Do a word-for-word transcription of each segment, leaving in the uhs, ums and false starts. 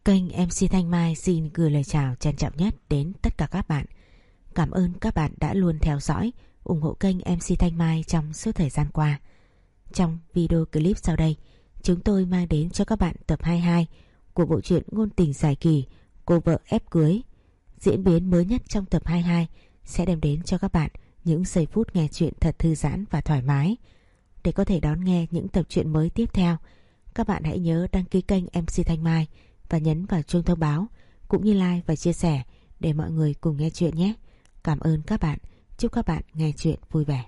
Kênh em xê Thanh Mai xin gửi lời chào trân trọng nhất đến tất cả các bạn. Cảm ơn các bạn đã luôn theo dõi, ủng hộ kênh em xê Thanh Mai trong suốt thời gian qua. Trong video clip sau đây, chúng tôi mang đến cho các bạn tập hai mươi hai của bộ truyện ngôn tình dài kỳ Cô vợ ép cưới. Diễn biến mới nhất trong tập hai mươi hai sẽ đem đến cho các bạn những giây phút nghe chuyện thật thư giãn và thoải mái. Để có thể đón nghe những tập truyện mới tiếp theo, các bạn hãy nhớ đăng ký kênh em xê Thanh Mai và nhấn vào chuông thông báo, cũng như like và chia sẻ để mọi người cùng nghe chuyện nhé. Cảm ơn các bạn. Chúc các bạn nghe chuyện vui vẻ.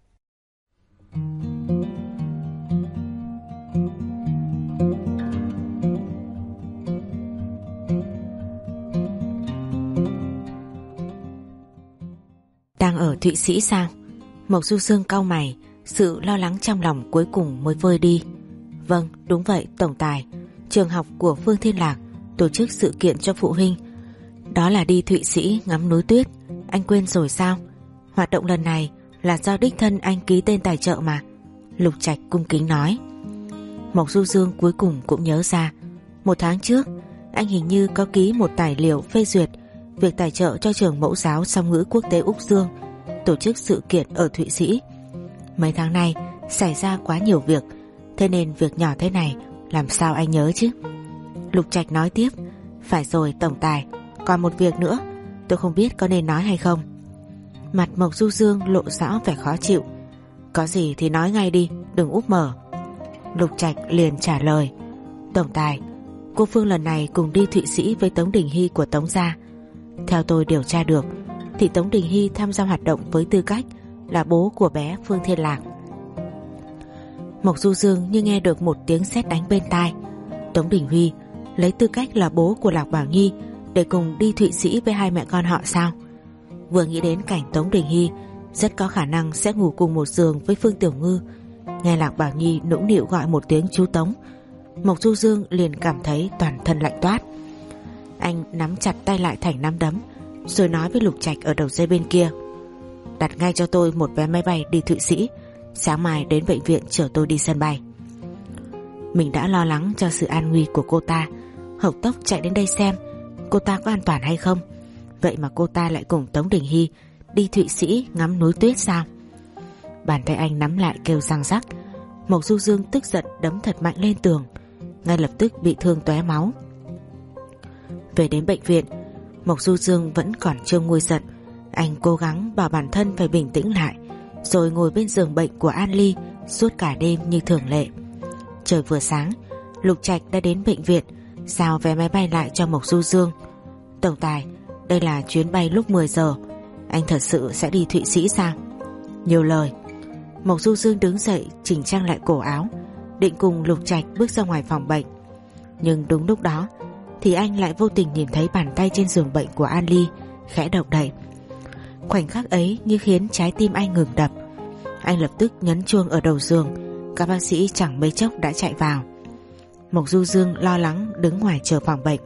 Đang ở Thụy Sĩ sao? Mộc Du Sương cau mày, sự lo lắng trong lòng cuối cùng mới vơi đi. Vâng, đúng vậy tổng tài. Trường học của Phương Thiên Lạc tổ chức sự kiện cho phụ huynh. Đó là đi Thụy Sĩ ngắm núi tuyết. Anh quên rồi sao? Hoạt động lần này là do đích thân anh ký tên tài trợ mà. Lục Trạch cung kính nói. Mộc Du Dương cuối cùng cũng nhớ ra, một tháng trước anh hình như có ký một tài liệu phê duyệt việc tài trợ cho trường mẫu giáo song ngữ quốc tế Úc Dương tổ chức sự kiện ở Thụy Sĩ. Mấy tháng nay xảy ra quá nhiều việc, thế nên việc nhỏ thế này làm sao anh nhớ chứ? Lục Trạch nói tiếp. Phải rồi tổng tài, còn một việc nữa, tôi không biết có nên nói hay không. Mặt Mộc Du Dương lộ rõ vẻ khó chịu. Có gì thì nói ngay đi, đừng úp mở. Lục Trạch liền trả lời. Tổng tài, cô Phương lần này cùng đi Thụy Sĩ với Tống Đình Hy của Tống gia. Theo tôi điều tra được thì Tống Đình Hy tham gia hoạt động với tư cách là bố của bé Phương Thiên Lạc. Mộc Du Dương như nghe được một tiếng sét đánh bên tai. Tống Đình Huy lấy tư cách là bố của Lạc Bảo Nhi để cùng đi Thụy Sĩ với hai mẹ con họ sao? Vừa nghĩ đến cảnh Tống Đình Hy rất có khả năng sẽ ngủ cùng một giường với Phương Tiểu Ngư, nghe Lạc Bảo Nhi nũng nịu gọi một tiếng chú Tống, Mộc Du Dương liền cảm thấy toàn thân lạnh toát. Anh nắm chặt tay lại thành nắm đấm, rồi nói với Lục Trạch ở đầu dây bên kia. Đặt ngay cho tôi một vé máy bay đi Thụy Sĩ, sáng mai đến bệnh viện chở tôi đi sân bay. Mình đã lo lắng cho sự an nguy của cô ta, hộc tốc chạy đến đây xem cô ta có an toàn hay không. Vậy mà cô ta lại cùng Tống Đình Hy đi Thụy Sĩ ngắm núi tuyết sao? Bàn tay anh nắm lại kêu răng rắc. Mộc Du Dương tức giận đấm thật mạnh lên tường, ngay lập tức bị thương tóe máu. Về đến bệnh viện, Mộc Du Dương vẫn còn chưa nguôi giận. Anh cố gắng bảo bản thân phải bình tĩnh lại, rồi ngồi bên giường bệnh của An Ly suốt cả đêm như thường lệ. Trời vừa sáng, Lục Trạch đã đến bệnh viện giao vé máy bay lại cho Mộc Du Dương. Tổng tài, đây là chuyến bay lúc mười giờ. Anh thật sự sẽ đi Thụy Sĩ sao? Nhiều lời. Mộc Du Dương đứng dậy chỉnh trang lại cổ áo, định cùng Lục Trạch bước ra ngoài phòng bệnh. Nhưng đúng lúc đó thì anh lại vô tình nhìn thấy bàn tay trên giường bệnh của An Ly khẽ động đậy. Khoảnh khắc ấy như khiến trái tim anh ngừng đập. Anh lập tức nhấn chuông ở đầu giường. Các bác sĩ chẳng mấy chốc đã chạy vào. Mộc Du Dương lo lắng đứng ngoài chờ phòng bệnh.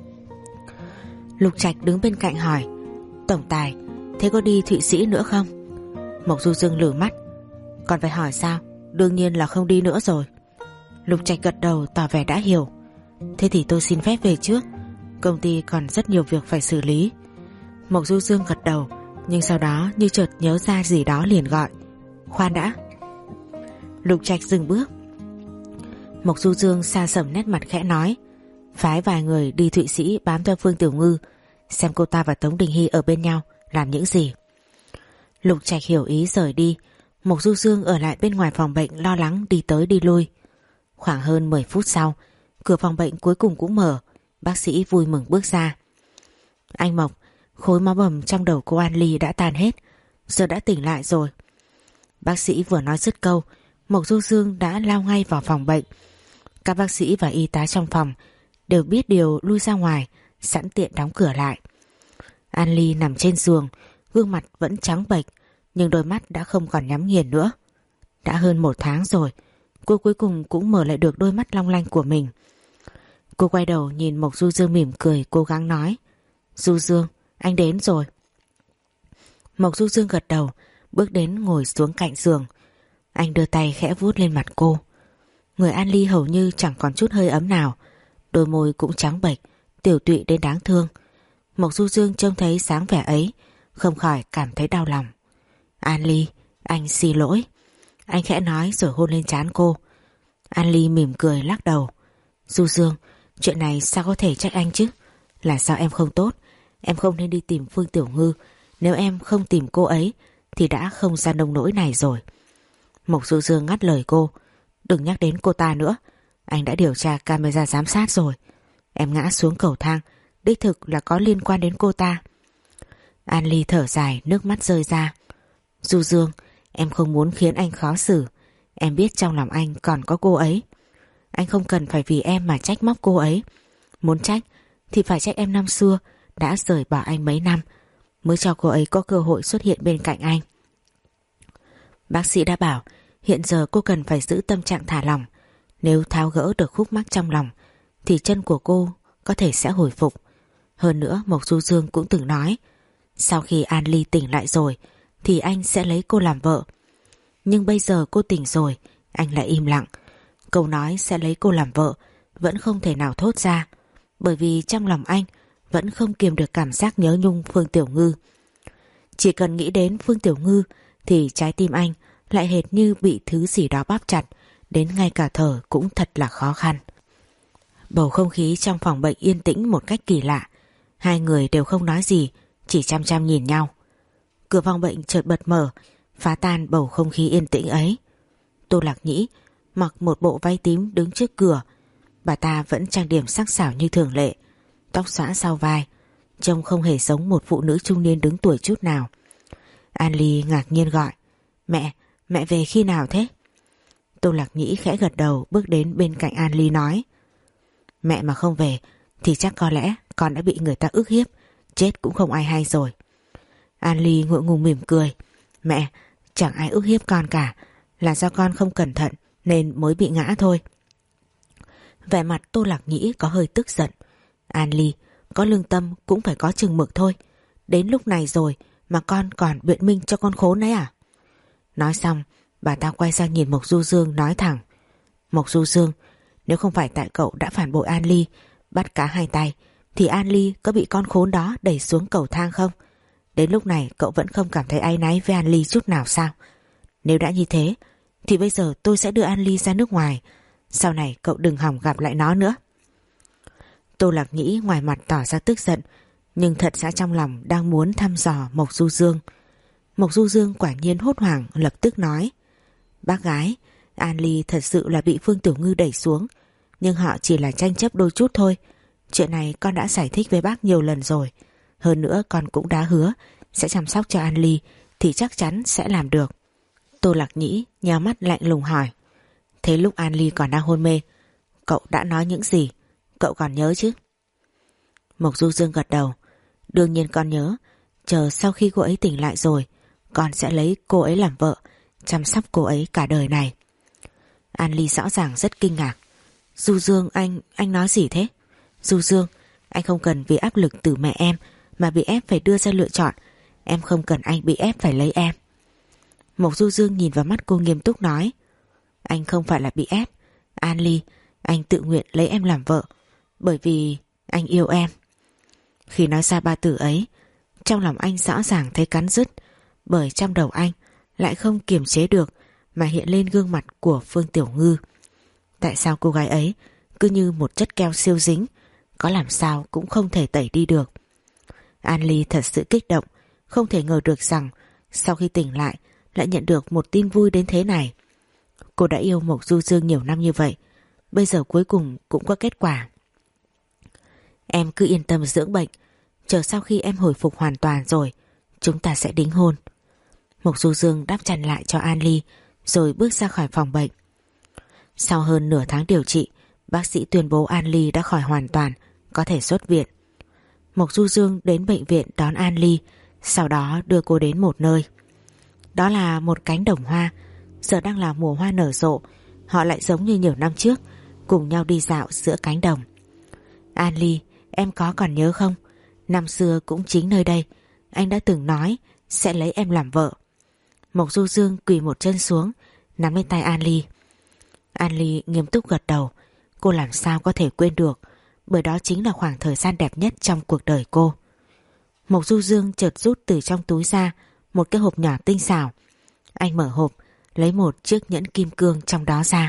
Lục Trạch đứng bên cạnh hỏi. Tổng tài, thế có đi Thụy Sĩ nữa không? Mộc Du Dương lử mắt. Còn phải hỏi sao? Đương nhiên là không đi nữa rồi. Lục Trạch gật đầu tỏ vẻ đã hiểu. Thế thì tôi xin phép về trước, công ty còn rất nhiều việc phải xử lý. Mộc Du Dương gật đầu, nhưng sau đó như chợt nhớ ra gì đó liền gọi. Khoan đã. Lục Trạch dừng bước. Mộc Du Dương xa sầm nét mặt khẽ nói. Phái vài người đi Thụy Sĩ bám theo Phương Tiểu Ngư, xem cô ta và Tống Đình Hy ở bên nhau làm những gì. Lục Trạch hiểu ý rời đi. Mộc Du Dương ở lại bên ngoài phòng bệnh lo lắng đi tới đi lui. Khoảng hơn mười phút sau, cửa phòng bệnh cuối cùng cũng mở. Bác sĩ vui mừng bước ra. Anh Mộc, khối máu bầm trong đầu cô An Ly đã tan hết, giờ đã tỉnh lại rồi. Bác sĩ vừa nói dứt câu, Mộc Du Dương đã lao ngay vào phòng bệnh. Các bác sĩ và y tá trong phòng đều biết điều lui ra ngoài, sẵn tiện đóng cửa lại. An Ly nằm trên giường, gương mặt vẫn trắng bệch, nhưng đôi mắt đã không còn nhắm nghiền nữa. Đã hơn một tháng rồi, cô cuối cùng cũng mở lại được đôi mắt long lanh của mình. Cô quay đầu nhìn Mộc Du Dương mỉm cười, cố gắng nói. Du Dương, anh đến rồi. Mộc Du Dương gật đầu, bước đến ngồi xuống cạnh giường. Anh đưa tay khẽ vuốt lên mặt cô. Người An Ly hầu như chẳng còn chút hơi ấm nào, đôi môi cũng trắng bệch, tiểu tụy đến đáng thương. Mộc Du Dương trông thấy sáng vẻ ấy, không khỏi cảm thấy đau lòng. An Ly, anh xin lỗi. Anh khẽ nói rồi hôn lên trán cô. An Ly mỉm cười lắc đầu. Du Dương, chuyện này sao có thể trách anh chứ? Là sao em không tốt? Em không nên đi tìm Phương Tiểu Ngư. Nếu em không tìm cô ấy thì đã không ra nông nỗi này rồi. Mộc Du Dương ngắt lời cô. Đừng nhắc đến cô ta nữa. Anh đã điều tra camera giám sát rồi. Em ngã xuống cầu thang, đích thực là có liên quan đến cô ta. An Ly thở dài, nước mắt rơi ra. Du Dương, em không muốn khiến anh khó xử. Em biết trong lòng anh còn có cô ấy. Anh không cần phải vì em mà trách móc cô ấy. Muốn trách thì phải trách em năm xưa đã rời bỏ anh mấy năm, mới cho cô ấy có cơ hội xuất hiện bên cạnh anh. Bác sĩ đã bảo hiện giờ cô cần phải giữ tâm trạng thả lỏng. Nếu tháo gỡ được khúc mắc trong lòng thì chân của cô có thể sẽ hồi phục. Hơn nữa Mộc Du Dương cũng từng nói sau khi An Ly tỉnh lại rồi thì anh sẽ lấy cô làm vợ. Nhưng bây giờ cô tỉnh rồi, anh lại im lặng. Câu nói sẽ lấy cô làm vợ vẫn không thể nào thốt ra, bởi vì trong lòng anh vẫn không kiềm được cảm giác nhớ nhung Phương Tiểu Ngư. Chỉ cần nghĩ đến Phương Tiểu Ngư thì trái tim anh lại hệt như bị thứ gì đó bóp chặt, đến ngay cả thở cũng thật là khó khăn. Bầu không khí trong phòng bệnh yên tĩnh một cách kỳ lạ. Hai người đều không nói gì, chỉ chăm chăm nhìn nhau. Cửa phòng bệnh chợt bật mở, phá tan bầu không khí yên tĩnh ấy. Tô Lạc Nhĩ mặc một bộ váy tím đứng trước cửa. Bà ta vẫn trang điểm sắc sảo như thường lệ, tóc xõa sau vai, trông không hề giống một phụ nữ trung niên đứng tuổi chút nào. An Ly ngạc nhiên gọi: Mẹ, mẹ về khi nào thế? Tô Lạc Nhĩ khẽ gật đầu, bước đến bên cạnh An Ly nói: Mẹ mà không về thì chắc có lẽ con đã bị người ta ức hiếp, chết cũng không ai hay rồi. An Ly ngượng ngùng mỉm cười: Mẹ, chẳng ai ức hiếp con cả, là do con không cẩn thận nên mới bị ngã thôi. Vẻ mặt Tô Lạc Nhĩ có hơi tức giận. An Ly, có lương tâm cũng phải có chừng mực thôi. Đến lúc này rồi mà con còn biện minh cho con khốn ấy à? Nói xong, bà ta quay sang nhìn Mộc Du Dương nói thẳng: Mộc Du Dương, nếu không phải tại cậu đã phản bội An Ly, bắt cá hai tay, thì An Ly có bị con khốn đó đẩy xuống cầu thang không? Đến lúc này cậu vẫn không cảm thấy áy náy với An Ly chút nào sao? Nếu đã như thế thì bây giờ tôi sẽ đưa An Ly ra nước ngoài. Sau này cậu đừng hòng gặp lại nó nữa. Tô Lạc Nhĩ ngoài mặt tỏ ra tức giận, nhưng thật ra trong lòng đang muốn thăm dò Mộc Du Dương. Mộc Du Dương quả nhiên hốt hoảng, lập tức nói: Bác gái, An Ly thật sự là bị Phương Tiểu Ngư đẩy xuống, nhưng họ chỉ là tranh chấp đôi chút thôi. Chuyện này con đã giải thích với bác nhiều lần rồi. Hơn nữa con cũng đã hứa sẽ chăm sóc cho An Ly, thì chắc chắn sẽ làm được. Tô Lạc Nhĩ nheo mắt lạnh lùng hỏi: Thế lúc An Ly còn đang hôn mê, cậu đã nói những gì? Cậu còn nhớ chứ? Mộc Du Dương gật đầu: Đương nhiên con nhớ. Chờ sau khi cô ấy tỉnh lại rồi, con sẽ lấy cô ấy làm vợ, chăm sóc cô ấy cả đời này. An Ly rõ ràng rất kinh ngạc. Du Dương, anh, anh nói gì thế? Du Dương, anh không cần vì áp lực từ mẹ em mà bị ép phải đưa ra lựa chọn. Em không cần anh bị ép phải lấy em. Mộc Du Dương nhìn vào mắt cô nghiêm túc nói: Anh không phải là bị ép, An Ly, anh tự nguyện lấy em làm vợ, bởi vì anh yêu em. Khi nói ra ba từ ấy, trong lòng anh rõ ràng thấy cắn rứt, bởi trong đầu anh lại không kiềm chế được mà hiện lên gương mặt của Phương Tiểu Ngư. Tại sao cô gái ấy cứ như một chất keo siêu dính, có làm sao cũng không thể tẩy đi được. An Ly thật sự kích động, không thể ngờ được rằng sau khi tỉnh lại lại nhận được một tin vui đến thế này. Cô đã yêu Mộc Du Dương nhiều năm như vậy, bây giờ cuối cùng cũng có kết quả. Em cứ yên tâm dưỡng bệnh, chờ sau khi em hồi phục hoàn toàn rồi, chúng ta sẽ đính hôn. Mộc Du Dương đắp chăn lại cho An Ly rồi bước ra khỏi phòng bệnh. Sau hơn nửa tháng điều trị, bác sĩ tuyên bố An Ly đã khỏi hoàn toàn, có thể xuất viện. Mộc Du Dương đến bệnh viện đón An Ly, sau đó đưa cô đến một nơi. Đó là một cánh đồng hoa, giờ đang là mùa hoa nở rộ. Họ lại giống như nhiều năm trước, cùng nhau đi dạo giữa cánh đồng. An Ly, em có còn nhớ không? Năm xưa cũng chính nơi đây, anh đã từng nói sẽ lấy em làm vợ. Mộc Du Dương quỳ một chân xuống, nắm lên tay An Ly. An Ly nghiêm túc gật đầu. Cô làm sao có thể quên được. bởi đó chính là khoảng thời gian đẹp nhất trong cuộc đời cô. Mộc Du Dương chợt rút từ trong túi ra một cái hộp nhỏ tinh xảo. Anh mở hộp, lấy một chiếc nhẫn kim cương trong đó ra.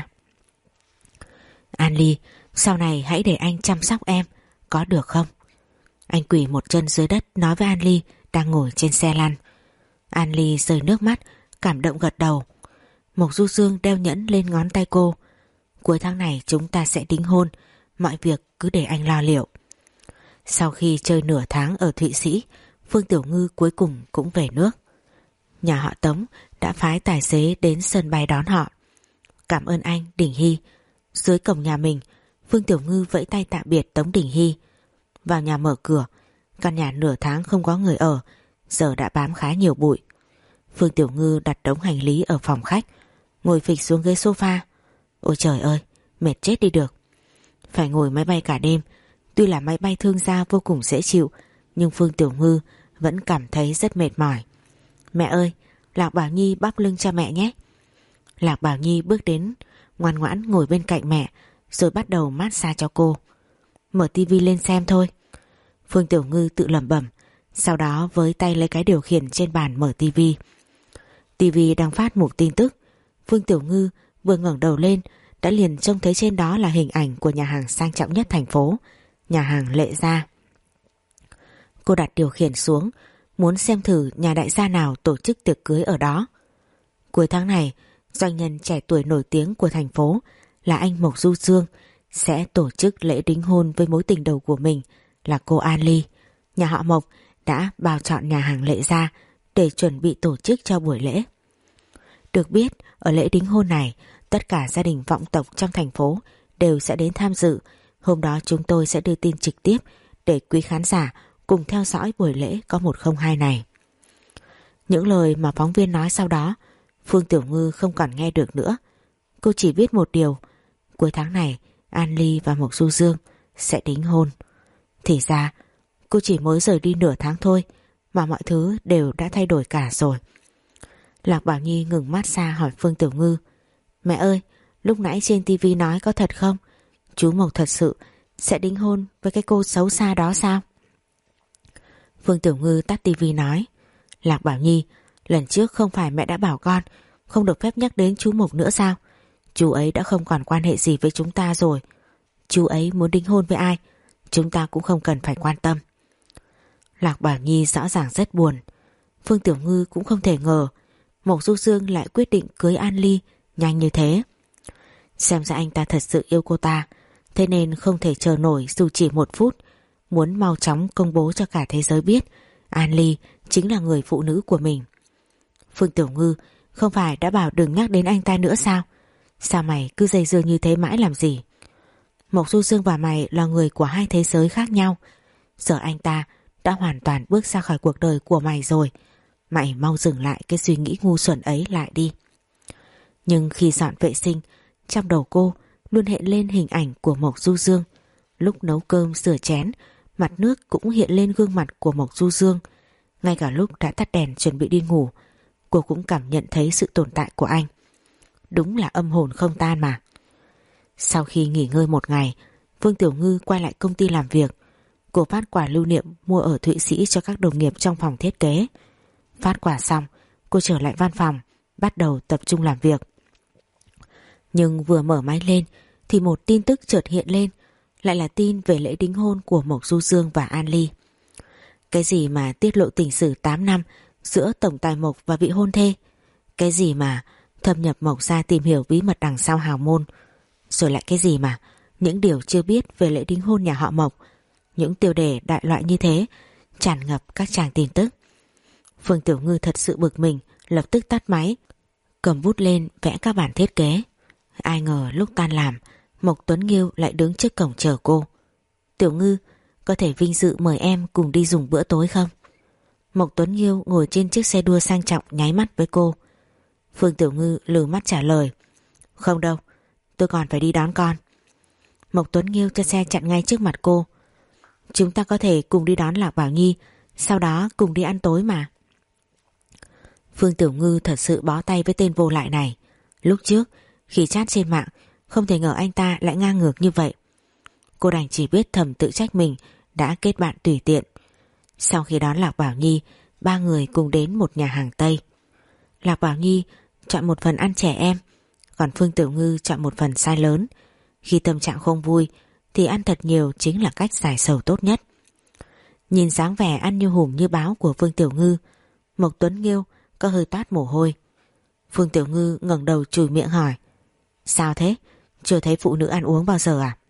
An Ly, sau này hãy để anh chăm sóc em, có được không? Anh quỳ một chân dưới đất nói với An Ly đang ngồi trên xe lăn. An Ly rơi nước mắt, cảm động gật đầu. Mộc Du Dương đeo nhẫn lên ngón tay cô. Cuối tháng này chúng ta sẽ đính hôn, mọi việc cứ để anh lo liệu. Sau khi chơi nửa tháng ở Thụy Sĩ, Phương Tiểu Ngư cuối cùng cũng về nước. Nhà họ Tống đã phái tài xế đến sân bay đón họ. Cảm ơn anh, Đình Hy. Dưới cổng nhà mình, Phương Tiểu Ngư vẫy tay tạm biệt Tống Đình Hy. Vào nhà mở cửa, căn nhà nửa tháng không có người ở, giờ đã bám khá nhiều bụi. Phương Tiểu Ngư đặt đống hành lý ở phòng khách, ngồi phịch xuống ghế sofa. Ôi trời ơi, mệt chết đi được. Phải ngồi máy bay cả đêm. Tuy là máy bay thương gia vô cùng dễ chịu, nhưng Phương Tiểu Ngư vẫn cảm thấy rất mệt mỏi. Mẹ ơi, Lạc Bảo Nhi bắp lưng cho mẹ nhé. Lạc Bảo Nhi bước đến, ngoan ngoãn ngồi bên cạnh mẹ, rồi bắt đầu massage cho cô. Mở tivi lên xem thôi. Phương Tiểu Ngư tự lẩm bẩm, sau đó với tay lấy cái điều khiển trên bàn mở tivi. Tivi đang phát một tin tức. Phương Tiểu Ngư vừa ngẩng đầu lên đã liền trông thấy trên đó là hình ảnh của nhà hàng sang trọng nhất thành phố, nhà hàng Lệ Gia. Cô đặt điều khiển xuống, muốn xem thử nhà đại gia nào tổ chức tiệc cưới ở đó. Cuối tháng này, doanh nhân trẻ tuổi nổi tiếng của thành phố là anh Mộc Du Dương sẽ tổ chức lễ đính hôn với mối tình đầu của mình là cô An Ly. Nhà họ Mộc đã bao chọn nhà hàng Lệ Gia để chuẩn bị tổ chức cho buổi lễ. Được biết, ở lễ đính hôn này, tất cả gia đình vọng tộc trong thành phố đều sẽ đến tham dự. Hôm đó chúng tôi sẽ đưa tin trực tiếp để quý khán giả cùng theo dõi buổi lễ có một không hai này. Những lời mà phóng viên nói sau đó, Phương Tiểu Ngư không còn nghe được nữa. Cô chỉ biết một điều, cuối tháng này An Ly và Mộc Du Dương sẽ đính hôn. Thì ra, cô chỉ mới rời đi nửa tháng thôi mà mọi thứ đều đã thay đổi cả rồi. Lạc Bảo Nhi ngừng massage hỏi Phương Tiểu Ngư, mẹ ơi, lúc nãy trên tivi nói có thật không? Chú Mộc thật sự sẽ đính hôn với cái cô xấu xa đó sao? Phương Tiểu Ngư tắt tivi nói, Lạc Bảo Nhi, lần trước không phải mẹ đã bảo con không được phép nhắc đến chú Mộc nữa sao? Chú ấy đã không còn quan hệ gì với chúng ta rồi. Chú ấy muốn đính hôn với ai, chúng ta cũng không cần phải quan tâm. Lạc Bảo Nhi rõ ràng rất buồn. Phương Tiểu Ngư cũng không thể ngờ Mộc Du Dương lại quyết định cưới An Ly nhanh như thế. Xem ra anh ta thật sự yêu cô ta, thế nên không thể chờ nổi dù chỉ một phút, muốn mau chóng công bố cho cả thế giới biết An Ly chính là người phụ nữ của mình. Phương Tiểu Ngư, không phải đã bảo đừng nhắc đến anh ta nữa sao? Sao mày cứ dây dưa như thế mãi làm gì? Mộc Du Dương và mày là người của hai thế giới khác nhau. Giờ anh ta đã hoàn toàn bước ra khỏi cuộc đời của mày rồi. Mày mau dừng lại cái suy nghĩ ngu xuẩn ấy lại đi. Nhưng khi dọn vệ sinh, trong đầu cô luôn hiện lên hình ảnh của Mộc Du Dương. Lúc nấu cơm rửa chén, mặt nước cũng hiện lên gương mặt của Mộc Du Dương. Ngay cả lúc đã tắt đèn chuẩn bị đi ngủ, cô cũng cảm nhận thấy sự tồn tại của anh. Đúng là âm hồn không tan mà. Sau khi nghỉ ngơi một ngày, Phương Tiểu Ngư quay lại công ty làm việc. Cô phát quà lưu niệm mua ở Thụy Sĩ cho các đồng nghiệp trong phòng thiết kế. Phát quà xong, cô trở lại văn phòng, bắt đầu tập trung làm việc. Nhưng vừa mở máy lên thì một tin tức chợt hiện lên, lại là tin về lễ đính hôn của Mộc Du Dương và An Ly. Cái gì mà tiết lộ tình sử tám năm giữa tổng tài Mộc và vị hôn thê? Cái gì mà thâm nhập Mộc ra tìm hiểu bí mật đằng sau hào môn? Rồi lại cái gì mà những điều chưa biết về lễ đính hôn nhà họ Mộc? Những tiêu đề đại loại như thế tràn ngập các trang tin tức. Phương Tiểu Ngư thật sự bực mình, lập tức tắt máy, cầm bút lên vẽ các bản thiết kế. Ai ngờ lúc tan làm, Mộc Tuấn Nghiêu lại đứng trước cổng chờ cô. Tiểu Ngư, có thể vinh dự mời em cùng đi dùng bữa tối không? Mộc Tuấn Nghiêu ngồi trên chiếc xe đua sang trọng nháy mắt với cô. Phương Tiểu Ngư lừ mắt trả lời, không đâu, tôi còn phải đi đón con. Mộc Tuấn Nghiêu cho xe chặn ngay trước mặt cô. Chúng ta có thể cùng đi đón Lạc Bảo Nhi, sau đó cùng đi ăn tối mà. Phương Tiểu Ngư thật sự bó tay với tên vô lại này. Lúc trước khi chat trên mạng, không thể ngờ anh ta lại ngang ngược như vậy. Cô đành chỉ biết thầm tự trách mình đã kết bạn tùy tiện. Sau khi đón Lạc Bảo Nhi, ba người cùng đến một nhà hàng Tây. Lạc Bảo Nhi chọn một phần ăn trẻ em, còn Phương Tiểu Ngư chọn một phần size lớn. Khi tâm trạng không vui thì ăn thật nhiều chính là cách giải sầu tốt nhất. Nhìn dáng vẻ ăn như hùm như báo của Phương Tiểu Ngư, Mộc Tuấn Nghiêu có hơi toát mồ hôi. Phương Tiểu Ngư ngẩng đầu chùi miệng hỏi: Sao thế? Chưa thấy phụ nữ ăn uống bao giờ à?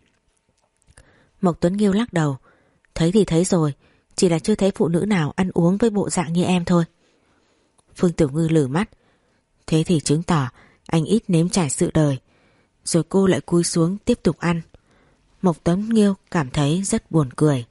Mộc Tuấn Nghiêu lắc đầu: Thấy thì thấy rồi, chỉ là chưa thấy phụ nữ nào ăn uống với bộ dạng như em thôi. Phương Tiểu Ngư lử mắt: Thế thì chứng tỏ anh ít nếm trải sự đời. Rồi cô lại cúi xuống tiếp tục ăn. Mộc Tuấn Nghiêu cảm thấy rất buồn cười.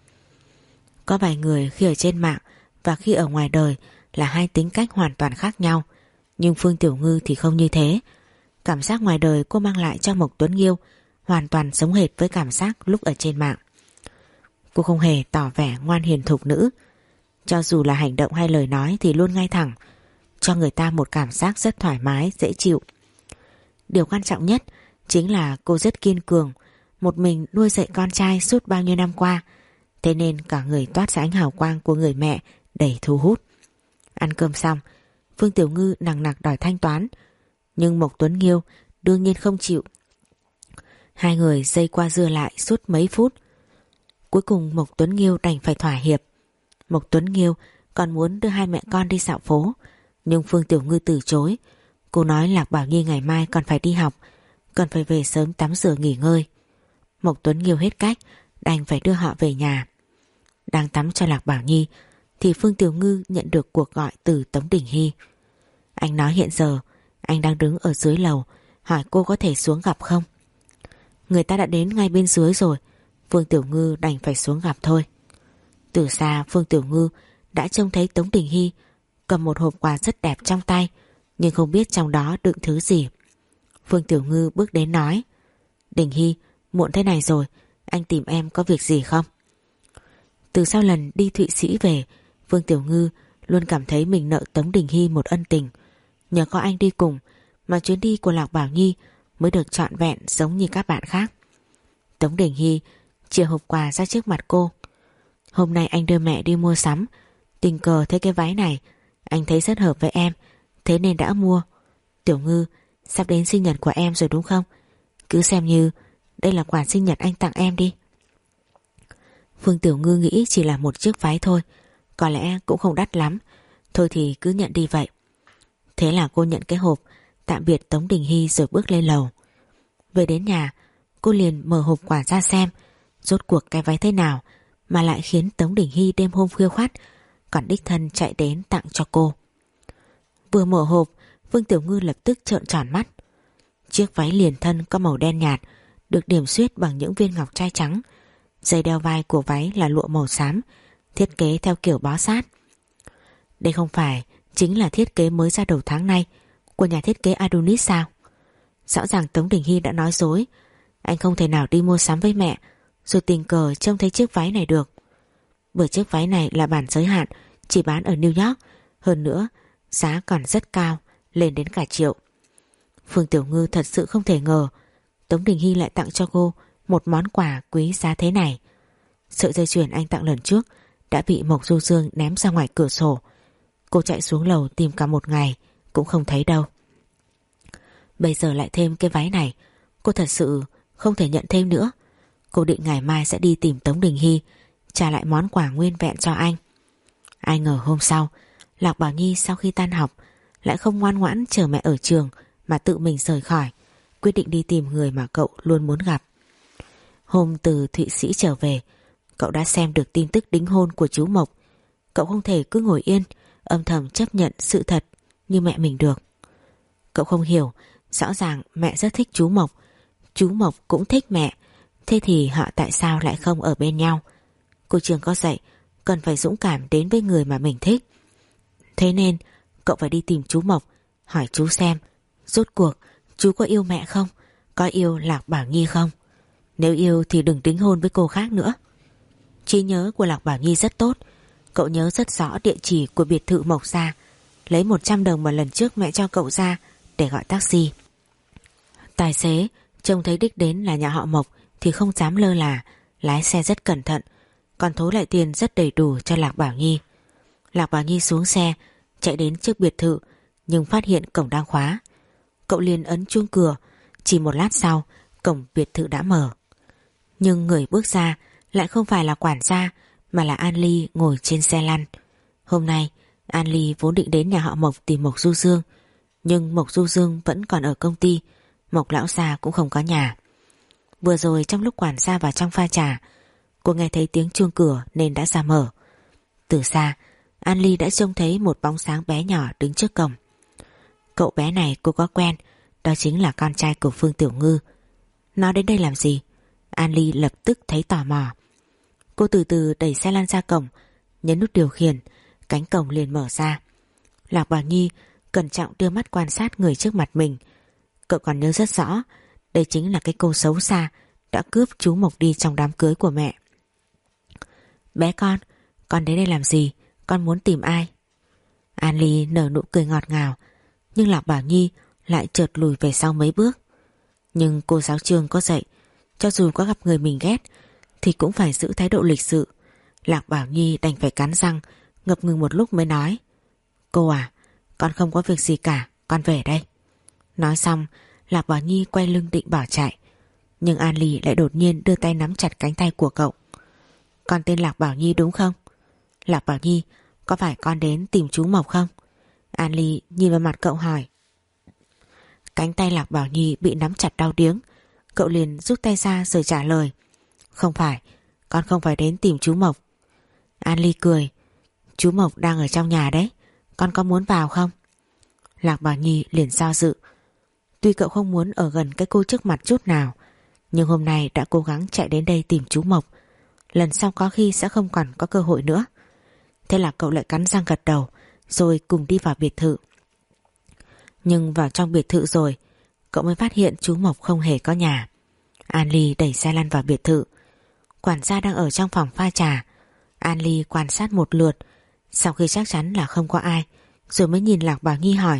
Có vài người khi ở trên mạng và khi ở ngoài đời là hai tính cách hoàn toàn khác nhau, nhưng Phương Tiểu Ngư thì không như thế. Cảm giác ngoài đời cô mang lại cho Mộc Tuấn Nghiêu hoàn toàn giống hệt với cảm giác lúc ở trên mạng. Cô không hề tỏ vẻ ngoan hiền thục nữ, cho dù là hành động hay lời nói thì luôn ngay thẳng, cho người ta một cảm giác rất thoải mái, dễ chịu. Điều quan trọng nhất chính là cô rất kiên cường, một mình nuôi dạy con trai suốt bao nhiêu năm qua, thế nên cả người toát ra ánh hào quang của người mẹ đầy thu hút. Ăn cơm xong, Phương Tiểu Ngư nằng nặc đòi thanh toán, nhưng Mộc Tuấn Nghiêu đương nhiên không chịu. Hai người dây qua dưa lại suốt mấy phút. Cuối cùng Mộc Tuấn Nghiêu đành phải thỏa hiệp. Mộc Tuấn Nghiêu còn muốn đưa hai mẹ con đi dạo phố, nhưng Phương Tiểu Ngư từ chối. Cô nói Lạc Bảo Nhi ngày mai còn phải đi học, cần phải về sớm tắm rửa nghỉ ngơi. Mộc Tuấn Nghiêu hết cách, đành phải đưa họ về nhà. Đang tắm cho Lạc Bảo Nhi thì Phương Tiểu Ngư nhận được cuộc gọi từ Tống Đình Hy. Anh nói hiện giờ anh đang đứng ở dưới lầu, hỏi cô có thể xuống gặp không. Người ta đã đến ngay bên dưới rồi, Phương Tiểu Ngư đành phải xuống gặp thôi. Từ xa Phương Tiểu Ngư đã trông thấy Tống Đình Hy cầm một hộp quà rất đẹp trong tay, nhưng không biết trong đó đựng thứ gì. Phương Tiểu Ngư bước đến nói: Đình Hy, muộn thế này rồi, anh tìm em có việc gì không? Từ sau lần đi Thụy Sĩ về, Phương Tiểu Ngư luôn cảm thấy mình nợ Tống Đình Hy một ân tình. Nhờ có anh đi cùng mà chuyến đi của Lạc Bảo Nhi mới được trọn vẹn giống như các bạn khác. Tống Đình Hy chia hộp quà ra trước mặt cô. Hôm nay anh đưa mẹ đi mua sắm, tình cờ thấy cái váy này, anh thấy rất hợp với em, thế nên đã mua. Tiểu Ngư, sắp đến sinh nhật của em rồi đúng không? Cứ xem như đây là quà sinh nhật anh tặng em đi. Phương Tiểu Ngư nghĩ chỉ là một chiếc váy thôi, có lẽ cũng không đắt lắm, thôi thì cứ nhận đi vậy. Thế là cô nhận cái hộp, tạm biệt Tống Đình Hy rồi bước lên lầu. Về đến nhà, cô liền mở hộp quà ra xem, rốt cuộc cái váy thế nào mà lại khiến Tống Đình Hy đêm hôm khuya khoắt còn đích thân chạy đến tặng cho cô. Vừa mở hộp, Phương Tiểu Ngư lập tức trợn tròn mắt. Chiếc váy liền thân có màu đen nhạt, được điểm xuyết bằng những viên ngọc trai trắng. Dây đeo vai của váy là lụa màu xám, thiết kế theo kiểu bó sát. Đây không phải chính là thiết kế mới ra đầu tháng nay của nhà thiết kế Adonis sao? Rõ ràng Tống Đình Hy đã nói dối, anh không thể nào đi mua sắm với mẹ rồi tình cờ trông thấy chiếc váy này được. Bởi chiếc váy này là bản giới hạn, chỉ bán ở New York, hơn nữa giá còn rất cao, lên đến cả triệu. Phương Tiểu Ngư thật sự không thể ngờ Tống Đình Hy lại tặng cho cô một món quà quý giá thế này. Sợi dây chuyền anh tặng lần trước đã bị Mộc Du Dương ném ra ngoài cửa sổ. Cô chạy xuống lầu tìm cả một ngày cũng không thấy đâu. Bây giờ lại thêm cái váy này, cô thật sự không thể nhận thêm nữa. Cô định ngày mai sẽ đi tìm Tống Đình Hy trả lại món quà nguyên vẹn cho anh. Ai ngờ hôm sau Lạc Bảo Nhi sau khi tan học lại không ngoan ngoãn chờ mẹ ở trường mà tự mình rời khỏi, quyết định đi tìm người mà cậu luôn muốn gặp. Hôm từ Thụy Sĩ trở về, cậu đã xem được tin tức đính hôn của chú Mộc. Cậu không thể cứ ngồi yên âm thầm chấp nhận sự thật như mẹ mình được. Cậu không hiểu, rõ ràng mẹ rất thích chú Mộc, chú Mộc cũng thích mẹ, thế thì họ tại sao lại không ở bên nhau? Cô trường có dạy cần phải dũng cảm đến với người mà mình thích. Thế nên cậu phải đi tìm chú Mộc, hỏi chú xem rốt cuộc chú có yêu mẹ không, có yêu Lạc Bảo Nhi không. Nếu yêu thì đừng đính hôn với cô khác nữa. Trí nhớ của Lạc Bảo Nhi rất tốt, cậu nhớ rất rõ địa chỉ của biệt thự Mộc gia, lấy một trăm đồng mà lần trước mẹ cho cậu ra để gọi taxi. Tài xế trông thấy đích đến là nhà họ Mộc thì không dám lơ là, lái xe rất cẩn thận, còn thối lại tiền rất đầy đủ cho Lạc Bảo Nhi. Lạc Bảo Nhi xuống xe, chạy đến trước biệt thự, nhưng phát hiện cổng đang khóa. Cậu liền ấn chuông cửa, chỉ một lát sau, cổng biệt thự đã mở. Nhưng người bước ra lại không phải là quản gia, mà là An Ly ngồi trên xe lăn. Hôm nay, An Ly vốn định đến nhà họ Mộc tìm Mộc Du Dương, nhưng Mộc Du Dương vẫn còn ở công ty, Mộc lão gia cũng không có nhà. Vừa rồi trong lúc quản gia vào trong pha trà, cô nghe thấy tiếng chuông cửa nên đã ra mở. Từ xa, An Ly đã trông thấy một bóng sáng bé nhỏ đứng trước cổng. Cậu bé này cô có quen, đó chính là con trai của Phương Tiểu Ngư. Nó đến đây làm gì? An Ly lập tức thấy tò mò. Cô từ từ đẩy xe lăn ra cổng, nhấn nút điều khiển, cánh cổng liền mở ra. Lạc Bảo Nhi cẩn trọng đưa mắt quan sát người trước mặt mình. Cậu còn nhớ rất rõ, đây chính là cái cô xấu xa đã cướp chú Mộc đi trong đám cưới của mẹ. Bé con, con đến đây làm gì? Con muốn tìm ai? An Ly nở nụ cười ngọt ngào, nhưng Lạc Bảo Nhi lại chợt lùi về sau mấy bước. Nhưng cô giáo Trương có dạy, cho dù có gặp người mình ghét thì cũng phải giữ thái độ lịch sự. Lạc Bảo Nhi đành phải cắn răng, ngập ngừng một lúc mới nói: Cô à, con không có việc gì cả, con về đây. Nói xong, Lạc Bảo Nhi quay lưng định bỏ chạy, nhưng An Ly lại đột nhiên đưa tay nắm chặt cánh tay của cậu. Con tên Lạc Bảo Nhi đúng không? Lạc Bảo Nhi, có phải con đến tìm chú Mộc không? An Ly nhìn vào mặt cậu hỏi. Cánh tay Lạc Bảo Nhi bị nắm chặt đau điếng, cậu liền rút tay ra rồi trả lời: Không phải, con không phải đến tìm chú Mộc. An Ly cười: Chú Mộc đang ở trong nhà đấy, con có muốn vào không? Lạc Bảo Nhi liền do dự. Tuy cậu không muốn ở gần cái cô trước mặt chút nào, nhưng hôm nay đã cố gắng chạy đến đây tìm chú Mộc, lần sau có khi sẽ không còn có cơ hội nữa. Thế là cậu lại cắn răng gật đầu, rồi cùng đi vào biệt thự. Nhưng vào trong biệt thự rồi, cậu mới phát hiện chú Mộc không hề có nhà. An Ly đẩy xe lăn vào biệt thự. Quản gia đang ở trong phòng pha trà. An Ly quan sát một lượt, sau khi chắc chắn là không có ai, rồi mới nhìn Lạc Bảo Nhi hỏi: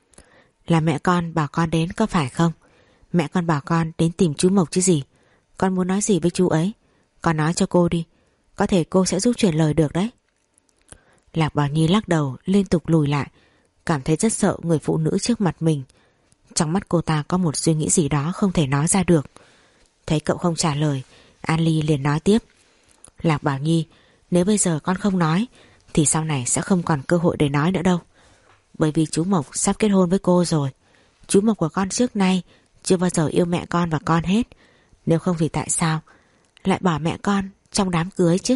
Là mẹ con bảo con đến có phải không? Mẹ con bảo con đến tìm chú Mộc chứ gì. Con muốn nói gì với chú ấy? Con nói cho cô đi, có thể cô sẽ giúp chuyển lời được đấy. Lạc Bảo Nhi lắc đầu liên tục lùi lại, cảm thấy rất sợ người phụ nữ trước mặt mình. Trong mắt cô ta có một suy nghĩ gì đó không thể nói ra được. Thấy cậu không trả lời, An Ly liền nói tiếp: Lạc Bảo Nhi, nếu bây giờ con không nói thì sau này sẽ không còn cơ hội để nói nữa đâu. Bởi vì chú Mộc sắp kết hôn với cô rồi. Chú Mộc của con trước nay chưa bao giờ yêu mẹ con và con hết. Nếu không thì tại sao lại bỏ mẹ con trong đám cưới chứ?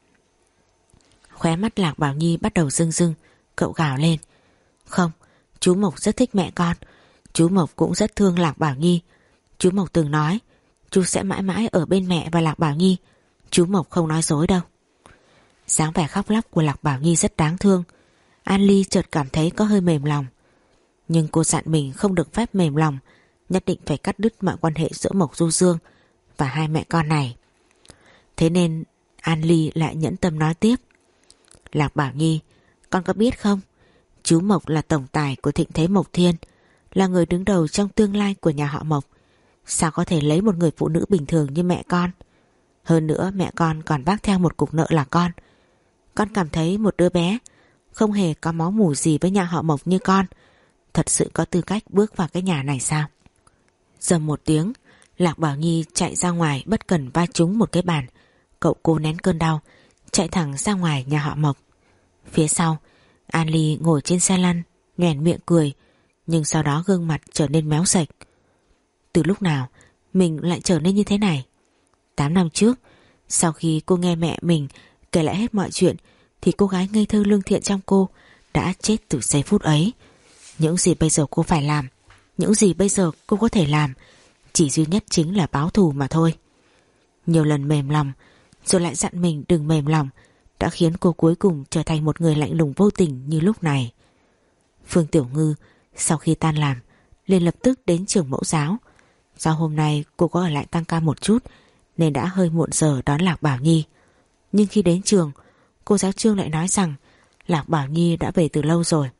Khóe mắt Lạc Bảo Nhi bắt đầu rưng rưng. Cậu gào lên: Không, chú Mộc rất thích mẹ con. Chú Mộc cũng rất thương Lạc Bảo Nhi. Chú Mộc từng nói chú sẽ mãi mãi ở bên mẹ và Lạc Bảo Nhi. Chú Mộc không nói dối đâu. Dáng vẻ khóc lóc của Lạc Bảo Nhi rất đáng thương. An Ly chợt cảm thấy có hơi mềm lòng. Nhưng cô dặn mình không được phép mềm lòng, nhất định phải cắt đứt mọi quan hệ giữa Mộc Du Dương và hai mẹ con này. Thế nên An Ly lại nhẫn tâm nói tiếp: Lạc Bảo Nhi, con có biết không, chú Mộc là tổng tài của thịnh thế Mộc Thiên, là người đứng đầu trong tương lai của nhà họ Mộc. Sao có thể lấy một người phụ nữ bình thường như mẹ con? Hơn nữa mẹ con còn vác theo một cục nợ là con. Con cảm thấy một đứa bé không hề có máu mủ gì với nhà họ Mộc như con thật sự có tư cách bước vào cái nhà này sao? Dầm một tiếng, Lạc Bảo Nhi chạy ra ngoài bất cần va trúng một cái bàn. Cậu cố nén cơn đau, chạy thẳng ra ngoài nhà họ Mộc. Phía sau, An Ly ngồi trên xe lăn, nhoẻn miệng cười, nhưng sau đó gương mặt trở nên méo sạch. Từ lúc nào mình lại trở nên như thế này? Tám năm trước, sau khi cô nghe mẹ mình kể lại hết mọi chuyện, thì cô gái ngây thơ lương thiện trong cô đã chết từ giây phút ấy. Những gì bây giờ cô phải làm, những gì bây giờ cô có thể làm, chỉ duy nhất chính là báo thù mà thôi. Nhiều lần mềm lòng, rồi lại dặn mình đừng mềm lòng, đã khiến cô cuối cùng trở thành một người lạnh lùng vô tình như lúc này. Phương Tiểu Ngư sau khi tan làm liền lập tức đến trường mẫu giáo. Do hôm nay cô có ở lại tăng ca một chút nên đã hơi muộn giờ đón Lạc Bảo Nhi. Nhưng khi đến trường, cô giáo Trương lại nói rằng Lạc Bảo Nhi đã về từ lâu rồi.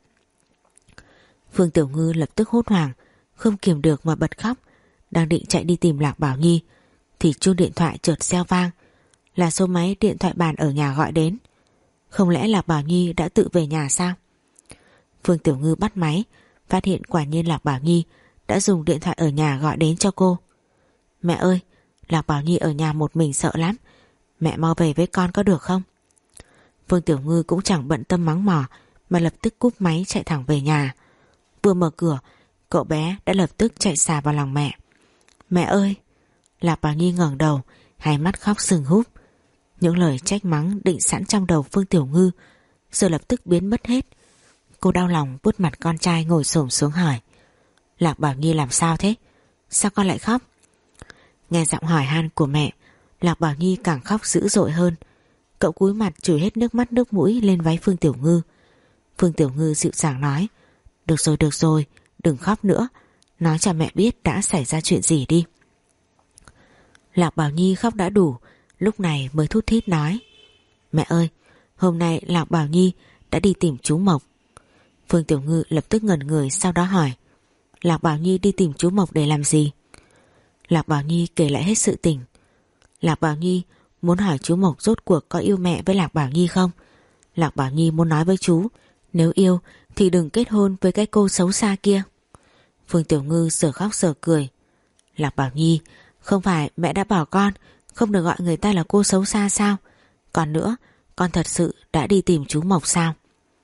Phương Tiểu Ngư lập tức hốt hoảng, không kiềm được mà bật khóc, đang định chạy đi tìm Lạc Bảo Nhi thì chuông điện thoại chợt reo vang, là số máy điện thoại bàn ở nhà gọi đến. Không lẽ Lạc Bảo Nhi đã tự về nhà sao? Phương Tiểu Ngư bắt máy, phát hiện quả nhiên Lạc Bảo Nhi đã dùng điện thoại ở nhà gọi đến cho cô. Mẹ ơi, Lạc Bảo Nhi ở nhà một mình sợ lắm, mẹ mau về với con có được không? Phương Tiểu Ngư cũng chẳng bận tâm mắng mỏ mà lập tức cúp máy chạy thẳng về nhà. Vừa mở cửa, cậu bé đã lập tức chạy xà vào lòng mẹ. Mẹ ơi! Lạc Bảo Nhi ngẩng đầu, hai mắt khóc sừng húp. Những lời trách mắng định sẵn trong đầu Phương Tiểu Ngư giờ lập tức biến mất hết. Cô đau lòng vuốt mặt con trai ngồi xổm xuống hỏi: Lạc Bảo Nhi làm sao thế? Sao con lại khóc? Nghe giọng hỏi han của mẹ, Lạc Bảo Nhi càng khóc dữ dội hơn. Cậu cúi mặt chùi hết nước mắt nước mũi lên váy Phương Tiểu Ngư. Phương Tiểu Ngư dịu dàng nói: Được rồi được rồi, đừng khóc nữa, nói cho mẹ biết đã xảy ra chuyện gì đi. Lạc Bảo Nhi khóc đã đủ, lúc này mới thút thít nói: Mẹ ơi, hôm nay Lạc Bảo Nhi đã đi tìm chú Mộc. Phương Tiểu Ngư lập tức ngẩn người, sau đó hỏi: Lạc Bảo Nhi đi tìm chú Mộc để làm gì? Lạc Bảo Nhi kể lại hết sự tình. Lạc Bảo Nhi muốn hỏi chú Mộc rốt cuộc có yêu mẹ với Lạc Bảo Nhi không. Lạc Bảo Nhi muốn nói với chú, nếu yêu thì đừng kết hôn với cái cô xấu xa kia. Phương Tiểu Ngư giờ khóc giờ cười. Lạc Bảo Nhi, không phải mẹ đã bảo con không được gọi người ta là cô xấu xa sao? Còn nữa, con thật sự đã đi tìm chú Mộc sao?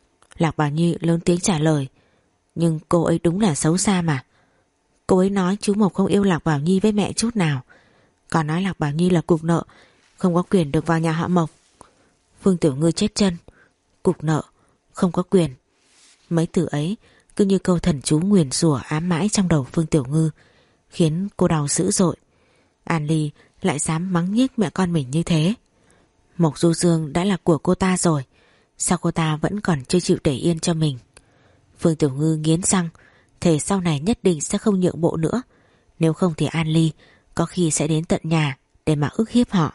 Lạc Bảo Nhi lớn tiếng trả lời: Nhưng cô ấy đúng là xấu xa mà. Cô ấy nói chú Mộc không yêu Lạc Bảo Nhi với mẹ chút nào, còn nói Lạc Bảo Nhi là cục nợ, không có quyền được vào nhà họ Mộc. Phương Tiểu Ngư chết chân. Cục nợ, không có quyền. Mấy từ ấy cứ như câu thần chú nguyền rủa ám mãi trong đầu Phương Tiểu Ngư, khiến cô đau dữ dội. An Ly lại dám mắng nhiếc mẹ con mình như thế. Mộc Du Dương đã là của cô ta rồi, sao cô ta vẫn còn chưa chịu để yên cho mình? Phương Tiểu Ngư nghiến răng, thề sau này nhất định sẽ không nhượng bộ nữa, nếu không thì An Ly có khi sẽ đến tận nhà để mà ức hiếp họ.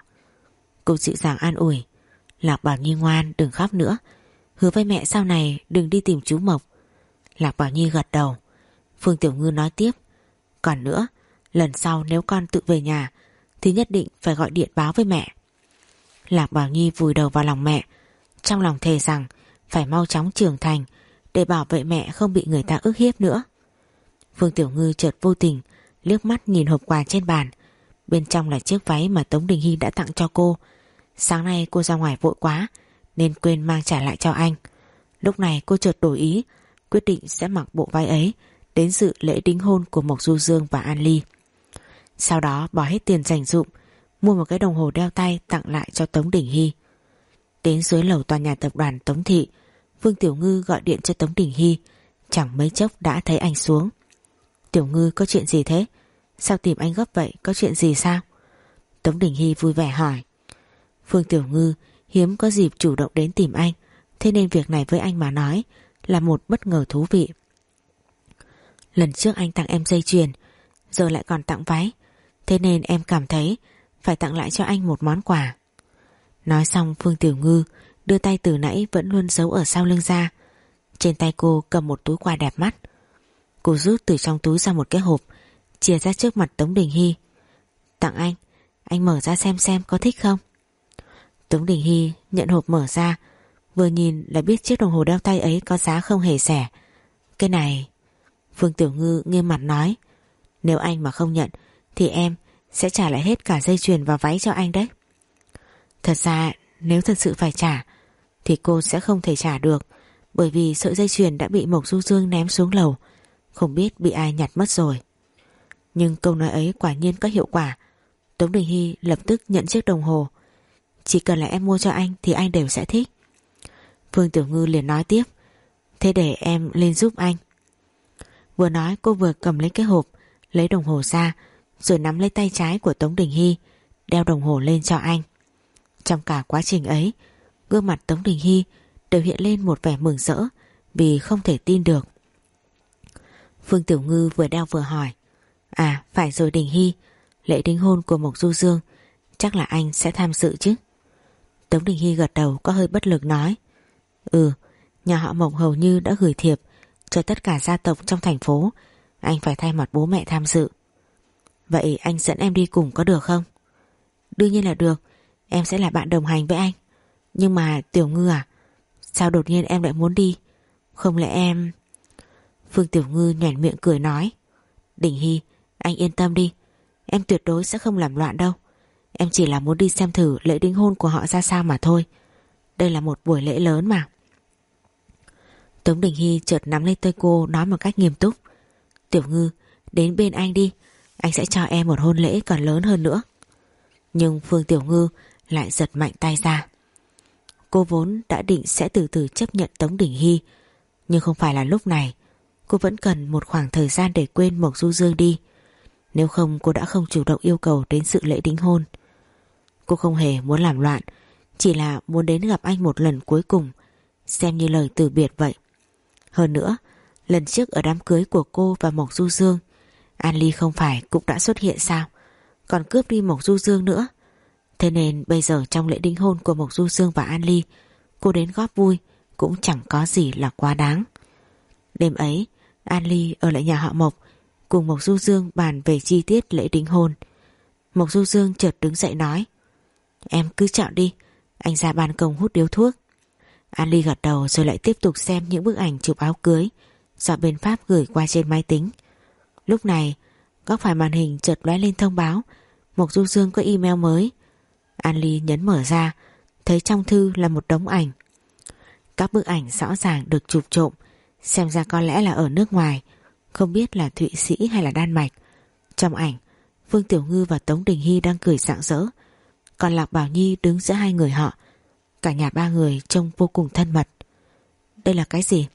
Cô dịu dàng an ủi: Lạc Bảo Nhi ngoan, đừng khóc nữa, hứa với mẹ sau này đừng đi tìm chú Mộc. Lạc Bảo Nhi gật đầu. Phương Tiểu Ngư nói tiếp: Còn nữa, lần sau nếu con tự về nhà thì nhất định phải gọi điện báo với mẹ. Lạc Bảo Nhi vùi đầu vào lòng mẹ, trong lòng thề rằng phải mau chóng trưởng thành để bảo vệ mẹ không bị người ta ức hiếp nữa. Phương Tiểu Ngư chợt vô tình liếc mắt nhìn hộp quà trên bàn, bên trong là chiếc váy mà Tống Đình Hy đã tặng cho cô. Sáng nay cô ra ngoài vội quá nên quên mang trả lại cho anh. Lúc này cô chợt đổi ý, quyết định sẽ mặc bộ váy ấy đến dự lễ đính hôn của Mộc Du Dương và An Ly. Sau đó bỏ hết tiền dành dụm mua một cái đồng hồ đeo tay tặng lại cho Tống Đình Hy. Đến dưới lầu tòa nhà tập đoàn Tống Thị, Phương Tiểu Ngư gọi điện cho Tống Đình Hy, chẳng mấy chốc đã thấy anh xuống. Tiểu Ngư, có chuyện gì thế? Sao tìm anh gấp vậy, có chuyện gì sao? Tống Đình Hy vui vẻ hỏi. Phương Tiểu Ngư hiếm có dịp chủ động đến tìm anh, thế nên việc này với anh mà nói là một bất ngờ thú vị. Lần trước anh tặng em dây chuyền, giờ lại còn tặng váy, thế nên em cảm thấy phải tặng lại cho anh một món quà. Nói xong, Phương Tiểu Ngư đưa tay từ nãy vẫn luôn giấu ở sau lưng ra. Trên tay cô cầm một túi quà đẹp mắt. Cô rút từ trong túi ra một cái hộp, chia ra trước mặt Tống Đình Hy. Tặng anh, anh mở ra xem xem có thích không? Tống Đình Hy nhận hộp mở ra, vừa nhìn là biết chiếc đồng hồ đeo tay ấy có giá không hề rẻ. Cái này... Phương Tiểu Ngư nghiêm mặt nói: Nếu anh mà không nhận thì em sẽ trả lại hết cả dây chuyền và váy cho anh đấy. Thật ra nếu thật sự phải trả thì cô sẽ không thể trả được, bởi vì sợi dây chuyền đã bị Mộc Du Dương ném xuống lầu, không biết bị ai nhặt mất rồi. Nhưng câu nói ấy quả nhiên có hiệu quả. Tống Đình Hy lập tức nhận chiếc đồng hồ. Chỉ cần là em mua cho anh thì anh đều sẽ thích. Phương Tiểu Ngư liền nói tiếp: Thế để em lên giúp anh. Vừa nói cô vừa cầm lấy cái hộp, lấy đồng hồ ra, rồi nắm lấy tay trái của Tống Đình Hy, đeo đồng hồ lên cho anh. Trong cả quá trình ấy, gương mặt Tống Đình Hy đều hiện lên một vẻ mừng rỡ vì không thể tin được. Phương Tiểu Ngư vừa đeo vừa hỏi: À phải rồi Đình Hy, lễ đính hôn của Mộc Du Dương chắc là anh sẽ tham dự chứ? Tống Đình Hy gật đầu có hơi bất lực nói: Ừ, nhà họ Mộc hầu như đã gửi thiệp cho tất cả gia tộc trong thành phố, anh phải thay mặt bố mẹ tham dự. Vậy anh dẫn em đi cùng có được không? Đương nhiên là được, em sẽ là bạn đồng hành với anh. Nhưng mà Tiểu Ngư à, sao đột nhiên em lại muốn đi? Không lẽ em... Phương Tiểu Ngư nhoẻn miệng cười nói, Đình Hy, anh yên tâm đi, em tuyệt đối sẽ không làm loạn đâu. Em chỉ là muốn đi xem thử lễ đính hôn của họ ra sao mà thôi. Đây là một buổi lễ lớn mà. Tống Đình Hy chợt nắm lấy tay cô, nói một cách nghiêm túc, Tiểu Ngư, đến bên anh đi, anh sẽ cho em một hôn lễ còn lớn hơn nữa. Nhưng Phương Tiểu Ngư lại giật mạnh tay ra. Cô vốn đã định sẽ từ từ chấp nhận Tống Đình Hy, nhưng không phải là lúc này. Cô vẫn cần một khoảng thời gian để quên Mộc Du Dương đi. Nếu không cô đã không chủ động yêu cầu đến sự lễ đính hôn. Cô không hề muốn làm loạn, chỉ là muốn đến gặp anh một lần cuối cùng, xem như lời từ biệt vậy. Hơn nữa, lần trước ở đám cưới của cô và Mộc Du Dương, An Ly không phải cũng đã xuất hiện sao, còn cướp đi Mộc Du Dương nữa. Thế nên bây giờ trong lễ đính hôn của Mộc Du Dương và An Ly, cô đến góp vui cũng chẳng có gì là quá đáng. Đêm ấy, An Ly ở lại nhà họ Mộc, cùng Mộc Du Dương bàn về chi tiết lễ đính hôn. Mộc Du Dương chợt đứng dậy nói, em cứ chọn đi, anh ra ban công hút điếu thuốc. An Ly gật đầu rồi lại tiếp tục xem những bức ảnh chụp áo cưới do bên Pháp gửi qua trên máy tính. Lúc này, góc phải màn hình chợt lóe lên thông báo Mộc Du Dương có email mới. An Ly nhấn mở ra, thấy trong thư là một đống ảnh. Các bức ảnh rõ ràng được chụp trộm, xem ra có lẽ là ở nước ngoài, không biết là Thụy Sĩ hay là Đan Mạch. Trong ảnh, Phương Tiểu Ngư và Tống Đình Hy đang cười rạng rỡ, còn Lạc Bảo Nhi đứng giữa hai người họ. Cả nhà ba người trông vô cùng thân mật. Đây là cái gì?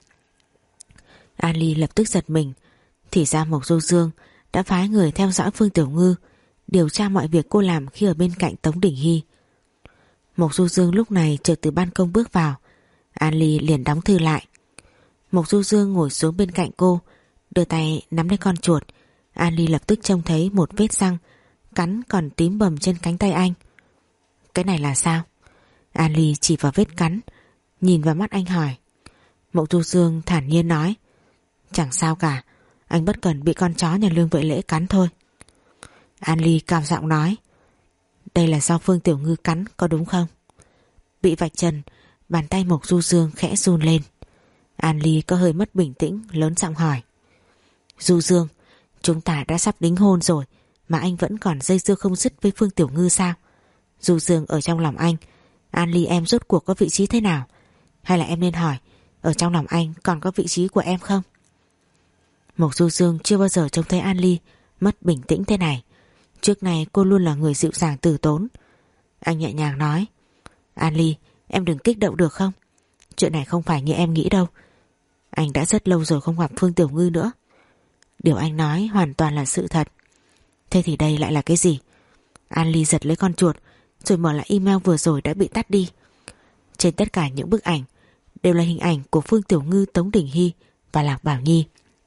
An Ly lập tức giật mình. Thì ra Mộc Du Dương đã phái người theo dõi Phương Tiểu Ngư, điều tra mọi việc cô làm khi ở bên cạnh Tống Đình Hy. Mộc Du Dương lúc này chợt từ ban công bước vào. An Ly liền đóng thư lại. Mộc Du Dương ngồi xuống bên cạnh cô, đưa tay nắm lấy con chuột. An Ly lập tức trông thấy một vết răng cắn còn tím bầm trên cánh tay anh. Cái này là sao? An Ly chỉ vào vết cắn, nhìn vào mắt anh hỏi. Mộc Du Dương thản nhiên nói, chẳng sao cả, anh bất cần bị con chó nhà Lương Vệ Lễ cắn thôi. An Ly cao giọng nói, đây là do Phương Tiểu Ngư cắn có đúng không? Bị vạch trần, bàn tay Mộc Du Dương khẽ run lên. An Ly có hơi mất bình tĩnh, lớn giọng hỏi, Du Dương, chúng ta đã sắp đính hôn rồi mà anh vẫn còn dây dưa không dứt với Phương Tiểu Ngư sao? Du Dương ở trong lòng anh, An Ly em rốt cuộc có vị trí thế nào? Hay là em nên hỏi, ở trong lòng anh còn có vị trí của em không? Mộc Du Dương chưa bao giờ trông thấy An Ly mất bình tĩnh thế này. Trước này cô luôn là người dịu dàng từ tốn. Anh nhẹ nhàng nói, An Ly, em đừng kích động được không? Chuyện này không phải như em nghĩ đâu. Anh đã rất lâu rồi không gặp Phương Tiểu Ngư nữa. Điều anh nói hoàn toàn là sự thật. Thế thì đây lại là cái gì? An Ly giật lấy con chuột rồi mở lại email vừa rồi đã bị tắt đi. Trên tất cả những bức ảnh đều là hình ảnh của Phương Tiểu Ngư, Tống Đình Hy và Lạc Bảo Nhi.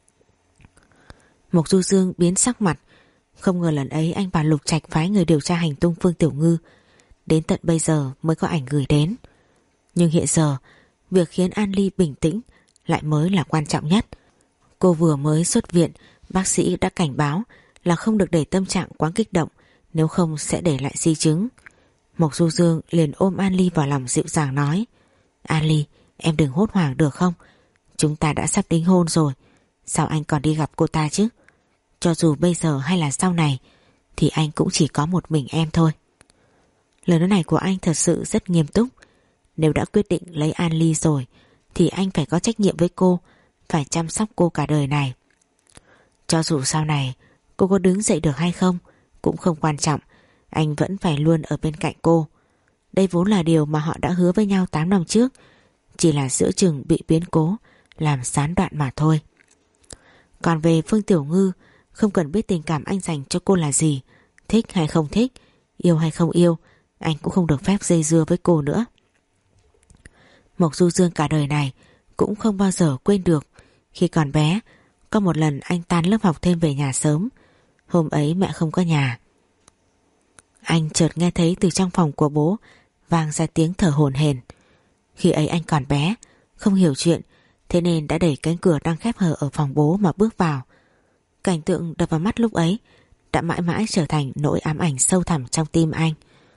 Mộc Du Dương biến sắc mặt. Không ngờ lần ấy anh và Lục Trạch phái người điều tra hành tung Phương Tiểu Ngư, đến tận bây giờ mới có ảnh gửi đến. Nhưng hiện giờ, việc khiến An Ly bình tĩnh lại mới là quan trọng nhất. Cô vừa mới xuất viện, bác sĩ đã cảnh báo là không được để tâm trạng quá kích động, nếu không sẽ để lại di chứng. Mộc Du Dương liền ôm An Ly vào lòng dịu dàng nói, An Ly, em đừng hốt hoảng được không? Chúng ta đã sắp đính hôn rồi, sao anh còn đi gặp cô ta chứ? Cho dù bây giờ hay là sau này thì anh cũng chỉ có một mình em thôi. Lời nói này của anh thật sự rất nghiêm túc. Nếu đã quyết định lấy An Ly rồi thì anh phải có trách nhiệm với cô, phải chăm sóc cô cả đời này. Cho dù sau này cô có đứng dậy được hay không cũng không quan trọng, anh vẫn phải luôn ở bên cạnh cô. Đây vốn là điều mà họ đã hứa với nhau tám năm trước, chỉ là giữa chừng bị biến cố làm gián đoạn mà thôi. Còn về Phương Tiểu Ngư, không cần biết tình cảm anh dành cho cô là gì, thích hay không thích, yêu hay không yêu, anh cũng không được phép dây dưa với cô nữa. Mộc Du Dương cả đời này cũng không bao giờ quên được khi còn bé, có một lần anh tan lớp học thêm về nhà sớm. Hôm ấy mẹ không có nhà. Anh chợt nghe thấy từ trong phòng của bố vang ra tiếng thở hổn hển. Khi ấy anh còn bé, không hiểu chuyện, thế nên đã đẩy cánh cửa đang khép hờ ở phòng bố mà bước vào. Cảnh tượng đập vào mắt lúc ấy đã mãi mãi trở thành nỗi ám ảnh sâu thẳm trong tim anh.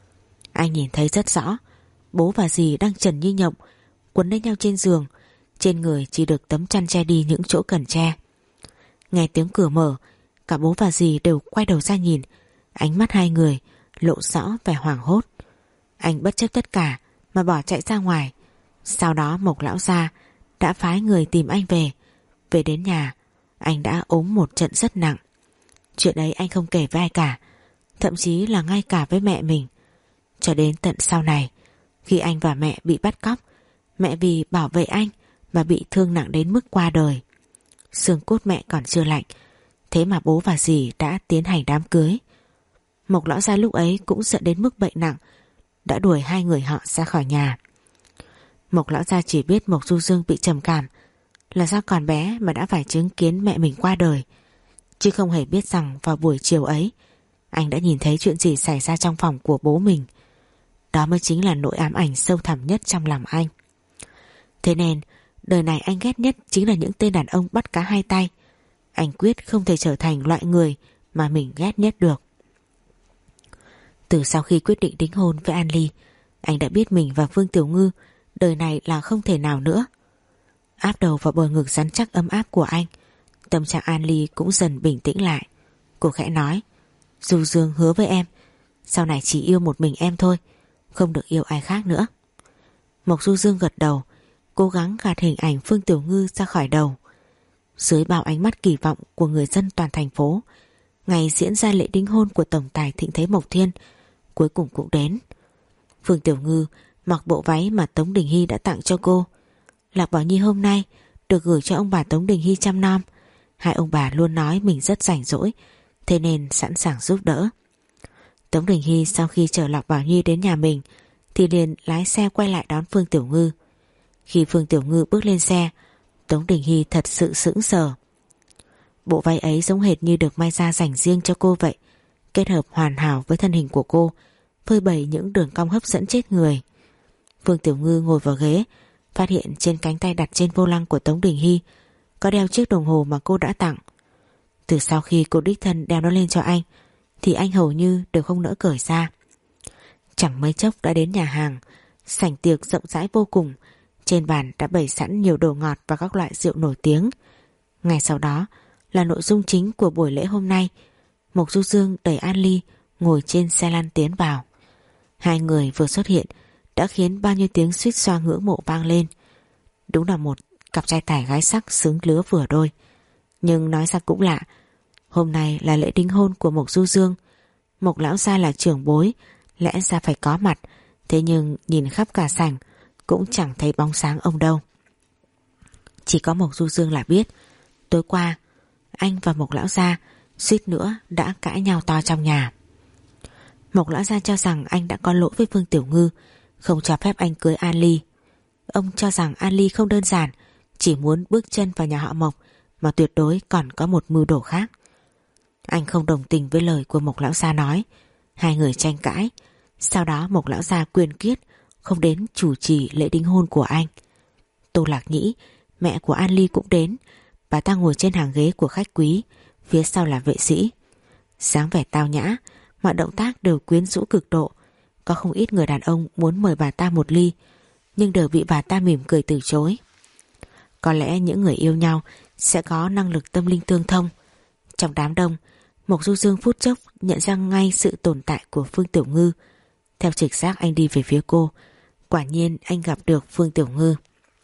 Anh nhìn thấy rất rõ, bố và dì đang trần như nhộng, quấn lấy nhau trên giường, trên người chỉ được tấm chăn che đi những chỗ cần che. Nghe tiếng cửa mở, cả bố và dì đều quay đầu ra nhìn, ánh mắt hai người lộ rõ vẻ hoảng hốt. Anh bất chấp tất cả mà bỏ chạy ra ngoài. Sau đó Mộc lão gia đã phái người tìm anh về. Về đến nhà, anh đã ốm một trận rất nặng. Chuyện ấy anh không kể với ai cả, thậm chí là ngay cả với mẹ mình. Cho đến tận sau này, khi anh và mẹ bị bắt cóc, mẹ vì bảo vệ anh mà bị thương nặng đến mức qua đời. Xương cốt mẹ còn chưa lạnh, thế mà bố và dì đã tiến hành đám cưới. Mộc lão gia lúc ấy cũng giận đến mức bệnh nặng, đã đuổi hai người họ ra khỏi nhà. Mộc lão gia chỉ biết Mộc Du Dương bị trầm cảm là do còn bé mà đã phải chứng kiến mẹ mình qua đời, chứ không hề biết rằng vào buổi chiều ấy anh đã nhìn thấy chuyện gì xảy ra trong phòng của bố mình. Đó mới chính là nỗi ám ảnh sâu thẳm nhất trong lòng anh. Thế nên đời này anh ghét nhất chính là những tên đàn ông bắt cá hai tay. Anh quyết không thể trở thành loại người mà mình ghét nhất được. Từ sau khi quyết định đính hôn với An Ly, anh đã biết mình và Vương Tiểu Ngư đời này là không thể nào nữa. Áp đầu vào bờ ngực rắn chắc ấm áp của anh, tâm trạng An Ly cũng dần bình tĩnh lại. Cô khẽ nói: Du Dương hứa với em, sau này chỉ yêu một mình em thôi, không được yêu ai khác nữa. Mộc Du Dương gật đầu, cố gắng gạt hình ảnh Phương Tiểu Ngư ra khỏi đầu. Dưới bao ánh mắt kỳ vọng của người dân toàn thành phố, ngày diễn ra lễ đính hôn của tổng tài thịnh thế Mộc Thiên cuối cùng cũng đến. Phương Tiểu Ngư mặc bộ váy mà Tống Đình Hy đã tặng cho cô. Lạc Bảo Nhi hôm nay được gửi cho ông bà Tống Đình Hy chăm nom. Hai ông bà luôn nói mình rất rảnh rỗi, thế nên sẵn sàng giúp đỡ. Tống Đình Hy sau khi chở Lạc Bảo Nhi đến nhà mình thì liền lái xe quay lại đón Phương Tiểu Ngư. Khi Phương Tiểu Ngư bước lên xe, Tống Đình Hy thật sự sững sờ. Bộ váy ấy giống hệt như được may ra dành riêng cho cô vậy, kết hợp hoàn hảo với thân hình của cô, phơi bày những đường cong hấp dẫn chết người. Phương Tiểu Ngư ngồi vào ghế, phát hiện trên cánh tay đặt trên vô lăng của Tống Đình Hy có đeo chiếc đồng hồ mà cô đã tặng. Từ sau khi cô đích thân đeo nó lên cho anh thì anh hầu như đều không nỡ cởi ra. Chẳng mấy chốc đã đến nhà hàng. Sảnh tiệc rộng rãi vô cùng, trên bàn đã bày sẵn nhiều đồ ngọt và các loại rượu nổi tiếng. Ngay sau đó là nội dung chính của buổi lễ hôm nay. Mộc Du Dương đẩy An Ly ngồi trên xe lăn tiến vào. Hai người vừa xuất hiện đã khiến bao nhiêu tiếng suýt xoa ngưỡng mộ vang lên. Đúng là một cặp trai tài gái sắc xứng lứa vừa đôi. Nhưng nói ra cũng lạ, hôm nay là lễ đính hôn của Mộc Du Dương. Mộc lão gia là trưởng bối, lẽ ra phải có mặt, thế nhưng nhìn khắp cả sảnh cũng chẳng thấy bóng sáng ông đâu. Chỉ có Mộc Du Dương là biết tối qua anh và Mộc lão gia suýt nữa đã cãi nhau to trong nhà. Mộc lão gia cho rằng anh đã có lỗi với Vương Tiểu Ngư, không cho phép anh cưới An Ly. Ông cho rằng An Ly không đơn giản chỉ muốn bước chân vào nhà họ Mộc, mà tuyệt đối còn có một mưu đồ khác. Anh không đồng tình với lời của Mộc lão gia nói. Hai người tranh cãi. Sau đó Mộc lão gia quyền quyết không đến chủ trì lễ đính hôn của anh. Tô Lạc Nhĩ, mẹ của An Ly cũng đến. Bà ta ngồi trên hàng ghế của khách quý, phía sau là vệ sĩ. Dáng vẻ tao nhã, mọi động tác đều quyến rũ cực độ. Có không ít người đàn ông muốn mời bà ta một ly, nhưng đều bị bà ta mỉm cười từ chối. Có lẽ những người yêu nhau sẽ có năng lực tâm linh tương thông. Trong đám đông, Mộc Du Dương phút chốc nhận ra ngay sự tồn tại của Phương Tiểu Ngư. Theo trực giác anh đi về phía cô. Quả nhiên anh gặp được Phương Tiểu Ngư.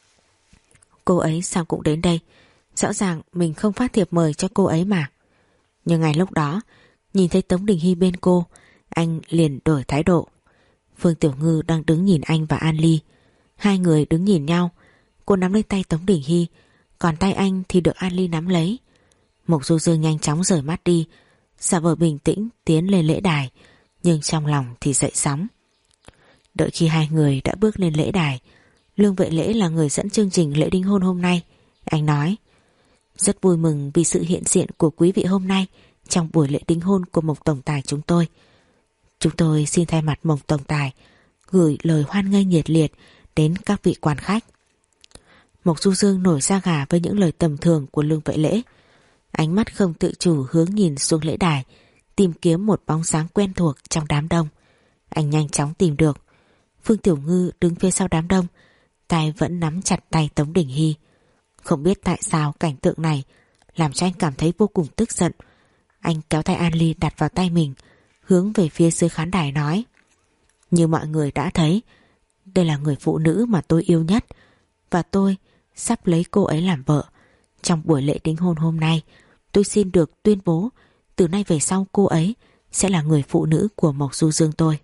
Cô ấy sao cũng đến đây? Rõ ràng mình không phát thiệp mời cho cô ấy mà. Nhưng ngay lúc đó, nhìn thấy Tống Đình Hy bên cô, anh liền đổi thái độ. Phương Tiểu Ngư đang đứng nhìn anh và An Ly. Hai người đứng nhìn nhau. Cô nắm lấy tay Tống Đình Hy, còn tay anh thì được An Ly nắm lấy. Mộc Du Dương nhanh chóng rời mắt đi, giả vờ bình tĩnh tiến lên lễ đài, nhưng trong lòng thì dậy sóng. Đợi khi hai người đã bước lên lễ đài, Lương Vệ Lễ là người dẫn chương trình lễ đính hôn hôm nay. Anh nói: rất vui mừng vì sự hiện diện của quý vị hôm nay trong buổi lễ đính hôn của Mộc tổng tài chúng tôi. Chúng tôi xin thay mặt Mộc tổng tài gửi lời hoan nghênh nhiệt liệt đến các vị quan khách. Mộc Du Dương nổi da gà với những lời tầm thường của Lương Vệ Lễ. Ánh mắt không tự chủ hướng nhìn xuống lễ đài, tìm kiếm một bóng dáng quen thuộc trong đám đông. Anh nhanh chóng tìm được. Phương Tiểu Ngư đứng phía sau đám đông, tay vẫn nắm chặt tay Tống Đình Hy. Không biết tại sao cảnh tượng này làm cho anh cảm thấy vô cùng tức giận. Anh kéo tay An Ly đặt vào tay mình, hướng về phía dưới khán đài nói: như mọi người đã thấy, đây là người phụ nữ mà tôi yêu nhất, và tôi sắp lấy cô ấy làm vợ. Trong buổi lễ đính hôn hôm nay, tôi xin được tuyên bố từ nay về sau cô ấy sẽ là người phụ nữ của Mộc Du Dương tôi.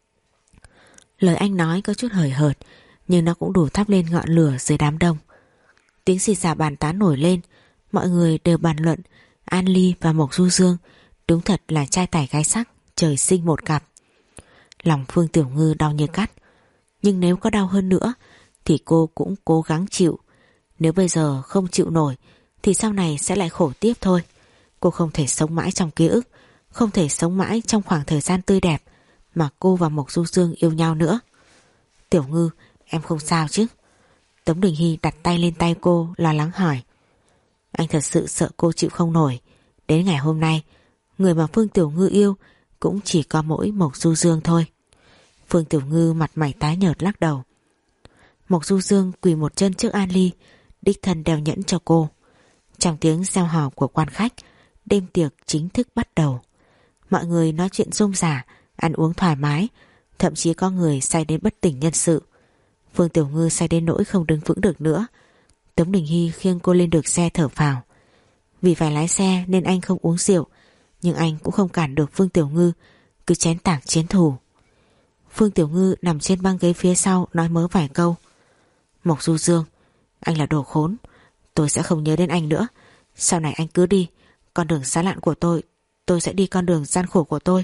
Lời anh nói có chút hời hợt, nhưng nó cũng đủ thắp lên ngọn lửa dưới đám đông. Tiếng xì xào bàn tán nổi lên, mọi người đều bàn luận An Ly và Mộc Du Dương đúng thật là trai tài gái sắc, trời sinh một cặp. Lòng Phương Tiểu Ngư đau như cắt, nhưng nếu có đau hơn nữa thì cô cũng cố gắng chịu. Nếu bây giờ không chịu nổi thì sau này sẽ lại khổ tiếp thôi. Cô không thể sống mãi trong ký ức, không thể sống mãi trong khoảng thời gian tươi đẹp mà cô và Mộc Du Dương yêu nhau nữa. Tiểu Ngư, em không sao chứ? Tống Đình Hy đặt tay lên tay cô, lo lắng hỏi. Anh thật sự sợ cô chịu không nổi. Đến ngày hôm nay, người mà Phương Tiểu Ngư yêu cũng chỉ có mỗi Mộc Du Dương thôi. Phương Tiểu Ngư mặt mày tái nhợt lắc đầu. Mộc Du Dương quỳ một chân trước An Ly, đích thân đeo nhẫn cho cô. Trong tiếng reo hò của quan khách, đêm tiệc chính thức bắt đầu. Mọi người nói chuyện rôm rả, ăn uống thoải mái, thậm chí có người say đến bất tỉnh nhân sự. Phương Tiểu Ngư say đến nỗi không đứng vững được nữa. Tống Đình Hy khiêng cô lên được xe thở phào. Vì phải lái xe nên anh không uống rượu, nhưng anh cũng không cản được Phương Tiểu Ngư cứ chén tảng chiến thù. Phương Tiểu Ngư nằm trên băng ghế phía sau nói mớ vài câu. Mộc Du Dương, anh là đồ khốn, tôi sẽ không nhớ đến anh nữa. Sau này anh cứ đi con đường xa lạn của tôi, tôi sẽ đi con đường gian khổ của tôi.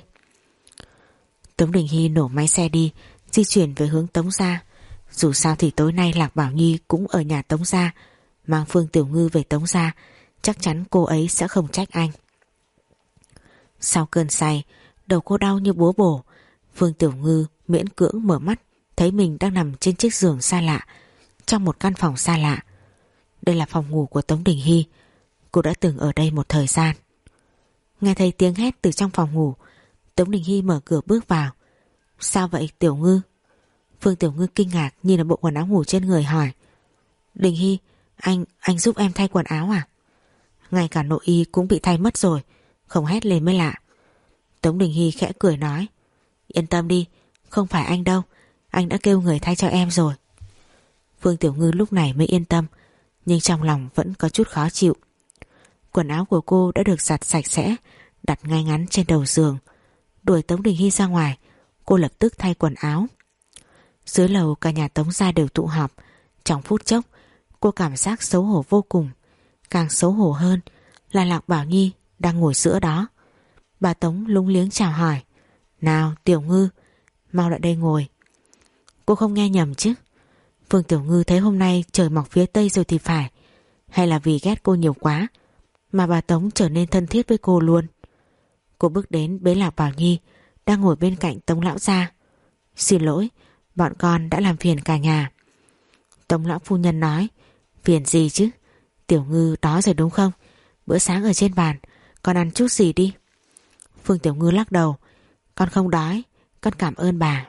Tống Đình Hy nổ máy xe đi, di chuyển về hướng Tống gia. Dù sao thì tối nay Lạc Bảo Nhi cũng ở nhà Tống gia, mang Phương Tiểu Ngư về Tống gia, chắc chắn cô ấy sẽ không trách anh. Sau cơn say, đầu cô đau như búa bổ. Phương Tiểu Ngư miễn cưỡng mở mắt, thấy mình đang nằm trên chiếc giường xa lạ, trong một căn phòng xa lạ. Đây là phòng ngủ của Tống Đình Hy. Cô đã từng ở đây một thời gian. Nghe thấy tiếng hét từ trong phòng ngủ, Tống Đình Hy mở cửa bước vào. Sao vậy Tiểu Ngư? Phương Tiểu Ngư kinh ngạc nhìn là bộ quần áo ngủ trên người hỏi. Đình Hy, anh, anh giúp em thay quần áo à? Ngay cả nội y cũng bị thay mất rồi, không hét lên mới lạ. Tống Đình Hy khẽ cười nói. Yên tâm đi, không phải anh đâu, anh đã kêu người thay cho em rồi. Phương Tiểu Ngư lúc này mới yên tâm, nhưng trong lòng vẫn có chút khó chịu. Quần áo của cô đã được giặt sạch sẽ, đặt ngay ngắn trên đầu giường. Đuổi Tống Đình Hy ra ngoài, cô lập tức thay quần áo. Dưới lầu cả nhà Tống gia đều tụ họp. Trong phút chốc, cô cảm giác xấu hổ vô cùng. Càng xấu hổ hơn là Lạc Bảo Nhi đang ngồi giữa đó. Bà Tống lúng liếng chào hỏi. Nào Tiểu Ngư, mau lại đây ngồi. Cô không nghe nhầm chứ? Phương Tiểu Ngư thấy hôm nay trời mọc phía tây rồi thì phải, hay là vì ghét cô nhiều quá mà bà Tống trở nên thân thiết với cô luôn. Cô bước đến bế Lạc Bảo Nhi đang ngồi bên cạnh Tống lão gia. Xin lỗi, bọn con đã làm phiền cả nhà. Tống lão phu nhân nói. Phiền gì chứ? Tiểu Ngư đói rồi đúng không? Bữa sáng ở trên bàn, con ăn chút gì đi. Phương Tiểu Ngư lắc đầu. Con không đói, con cảm ơn bà.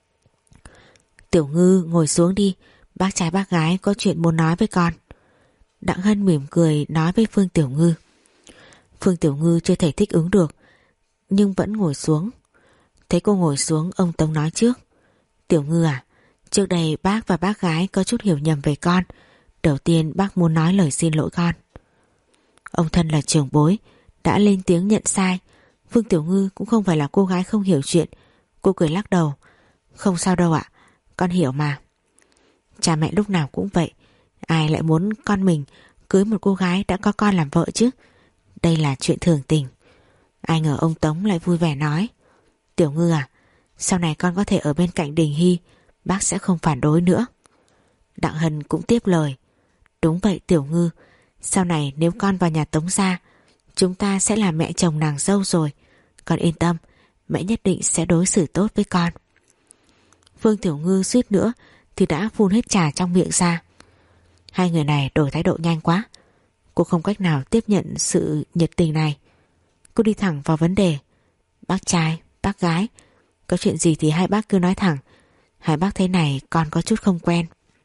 Tiểu Ngư ngồi xuống đi, bác trai bác gái có chuyện muốn nói với con. Đặng Hân mỉm cười nói với Phương Tiểu Ngư. Phương Tiểu Ngư chưa thể thích ứng được, nhưng vẫn ngồi xuống. Thấy cô ngồi xuống, ông Tống nói trước. Tiểu Ngư à, trước đây bác và bác gái có chút hiểu nhầm về con. Đầu tiên bác muốn nói lời xin lỗi con. Ông thân là trưởng bối, đã lên tiếng nhận sai. Phương Tiểu Ngư cũng không phải là cô gái không hiểu chuyện. Cô cười lắc đầu. Không sao đâu ạ, con hiểu mà. Cha mẹ lúc nào cũng vậy, ai lại muốn con mình cưới một cô gái đã có con làm vợ chứ? Đây là chuyện thường tình. Ai ngờ ông Tống lại vui vẻ nói. Tiểu Ngư à, sau này con có thể ở bên cạnh Đình Hy, bác sẽ không phản đối nữa. Đặng Hân cũng tiếp lời. Đúng vậy Tiểu Ngư, sau này nếu con vào nhà Tống gia, chúng ta sẽ là mẹ chồng nàng dâu rồi. Con yên tâm, mẹ nhất định sẽ đối xử tốt với con. Phương Tiểu Ngư suýt nữa thì đã phun hết trà trong miệng ra. Hai người này đổi thái độ nhanh quá. Cô không cách nào tiếp nhận sự nhiệt tình này. Cô đi thẳng vào vấn đề. Bác trai, bác gái, Có chuyện gì thì hai bác cứ nói thẳng. Hai bác thế này con có chút không quen.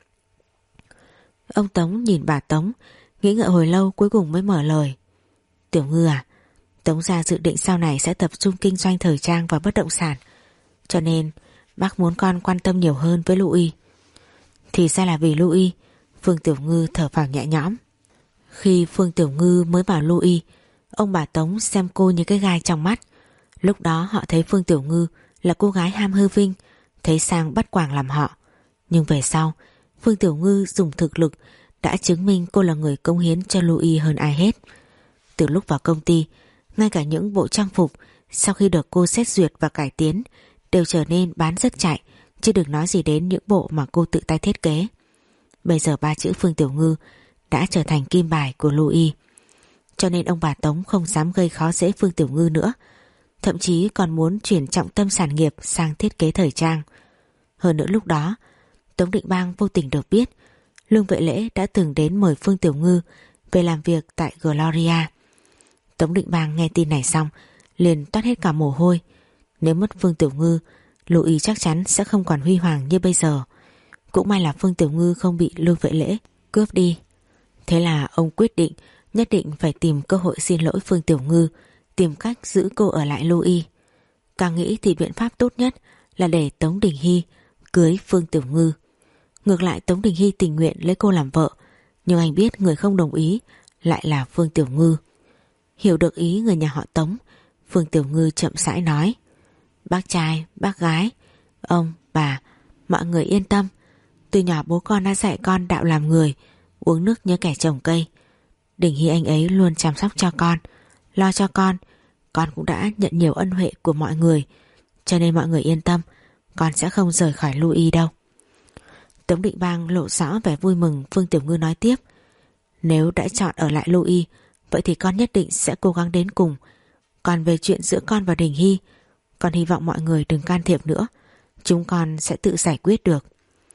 Ông Tống nhìn bà Tống, nghĩ ngợi hồi lâu cuối cùng mới mở lời. Tiểu Ngư à, Tống gia dự định sau này sẽ tập trung kinh doanh thời trang và bất động sản, cho nên bác muốn con quan tâm nhiều hơn với Louis. Thì ra là vì Louis. Phương Tiểu Ngư thở phào nhẹ nhõm. Khi Phương Tiểu Ngư mới bảo Louis, ông bà Tống xem cô như cái gai trong mắt. Lúc đó họ thấy Phương Tiểu Ngư là cô gái ham hư vinh, thấy sang bắt quàng làm họ. Nhưng về sau, Phương Tiểu Ngư dùng thực lực đã chứng minh cô là người cống hiến cho Louis hơn ai hết. Từ lúc vào công ty, ngay cả những bộ trang phục sau khi được cô xét duyệt và cải tiến đều trở nên bán rất chạy, chứ đừng nói gì đến những bộ mà cô tự tay thiết kế. Bây giờ ba chữ Phương Tiểu Ngư đã trở thành kim bài của Louis, cho nên ông bà Tống không dám gây khó dễ Phương Tiểu Ngư nữa, thậm chí còn muốn chuyển trọng tâm sản nghiệp sang thiết kế thời trang. Hơn nữa lúc đó, Tống Định Bang vô tình được biết Lương Vệ Lễ đã từng đến mời Phương Tiểu Ngư về làm việc tại Gloria. Tống Định Bang nghe tin này xong liền toát hết cả mồ hôi. Nếu mất Phương Tiểu Ngư, Louis chắc chắn sẽ không còn huy hoàng như bây giờ. Cũng may là Phương Tiểu Ngư không bị Lương Vệ Lễ cướp đi. Thế là ông quyết định nhất định phải tìm cơ hội xin lỗi Phương Tiểu Ngư, tìm cách giữ cô ở lại Louis. Càng nghĩ thì biện pháp tốt nhất là để Tống Đình Hy cưới Phương Tiểu Ngư. Ngược lại Tống Đình Hy tình nguyện lấy cô làm vợ, nhưng anh biết người không đồng ý lại là Phương Tiểu Ngư. Hiểu được ý người nhà họ Tống, Phương Tiểu Ngư chậm rãi nói: Bác trai, bác gái, ông, bà, mọi người yên tâm. Từ nhỏ bố con đã dạy con đạo làm người, uống nước như kẻ trồng cây. Đình Hy anh ấy luôn chăm sóc cho con, lo cho con. Con cũng đã nhận nhiều ân huệ của mọi người, cho nên mọi người yên tâm, con sẽ không rời khỏi Louis đâu. Tống Định Bang lộ rõ vẻ vui mừng. Phương Tiểu Ngư nói tiếp: Nếu đã chọn ở lại Louis, vậy thì con nhất định sẽ cố gắng đến cùng. Còn về chuyện giữa con và Đình Hy, con hy vọng mọi người đừng can thiệp nữa, chúng con sẽ tự giải quyết được.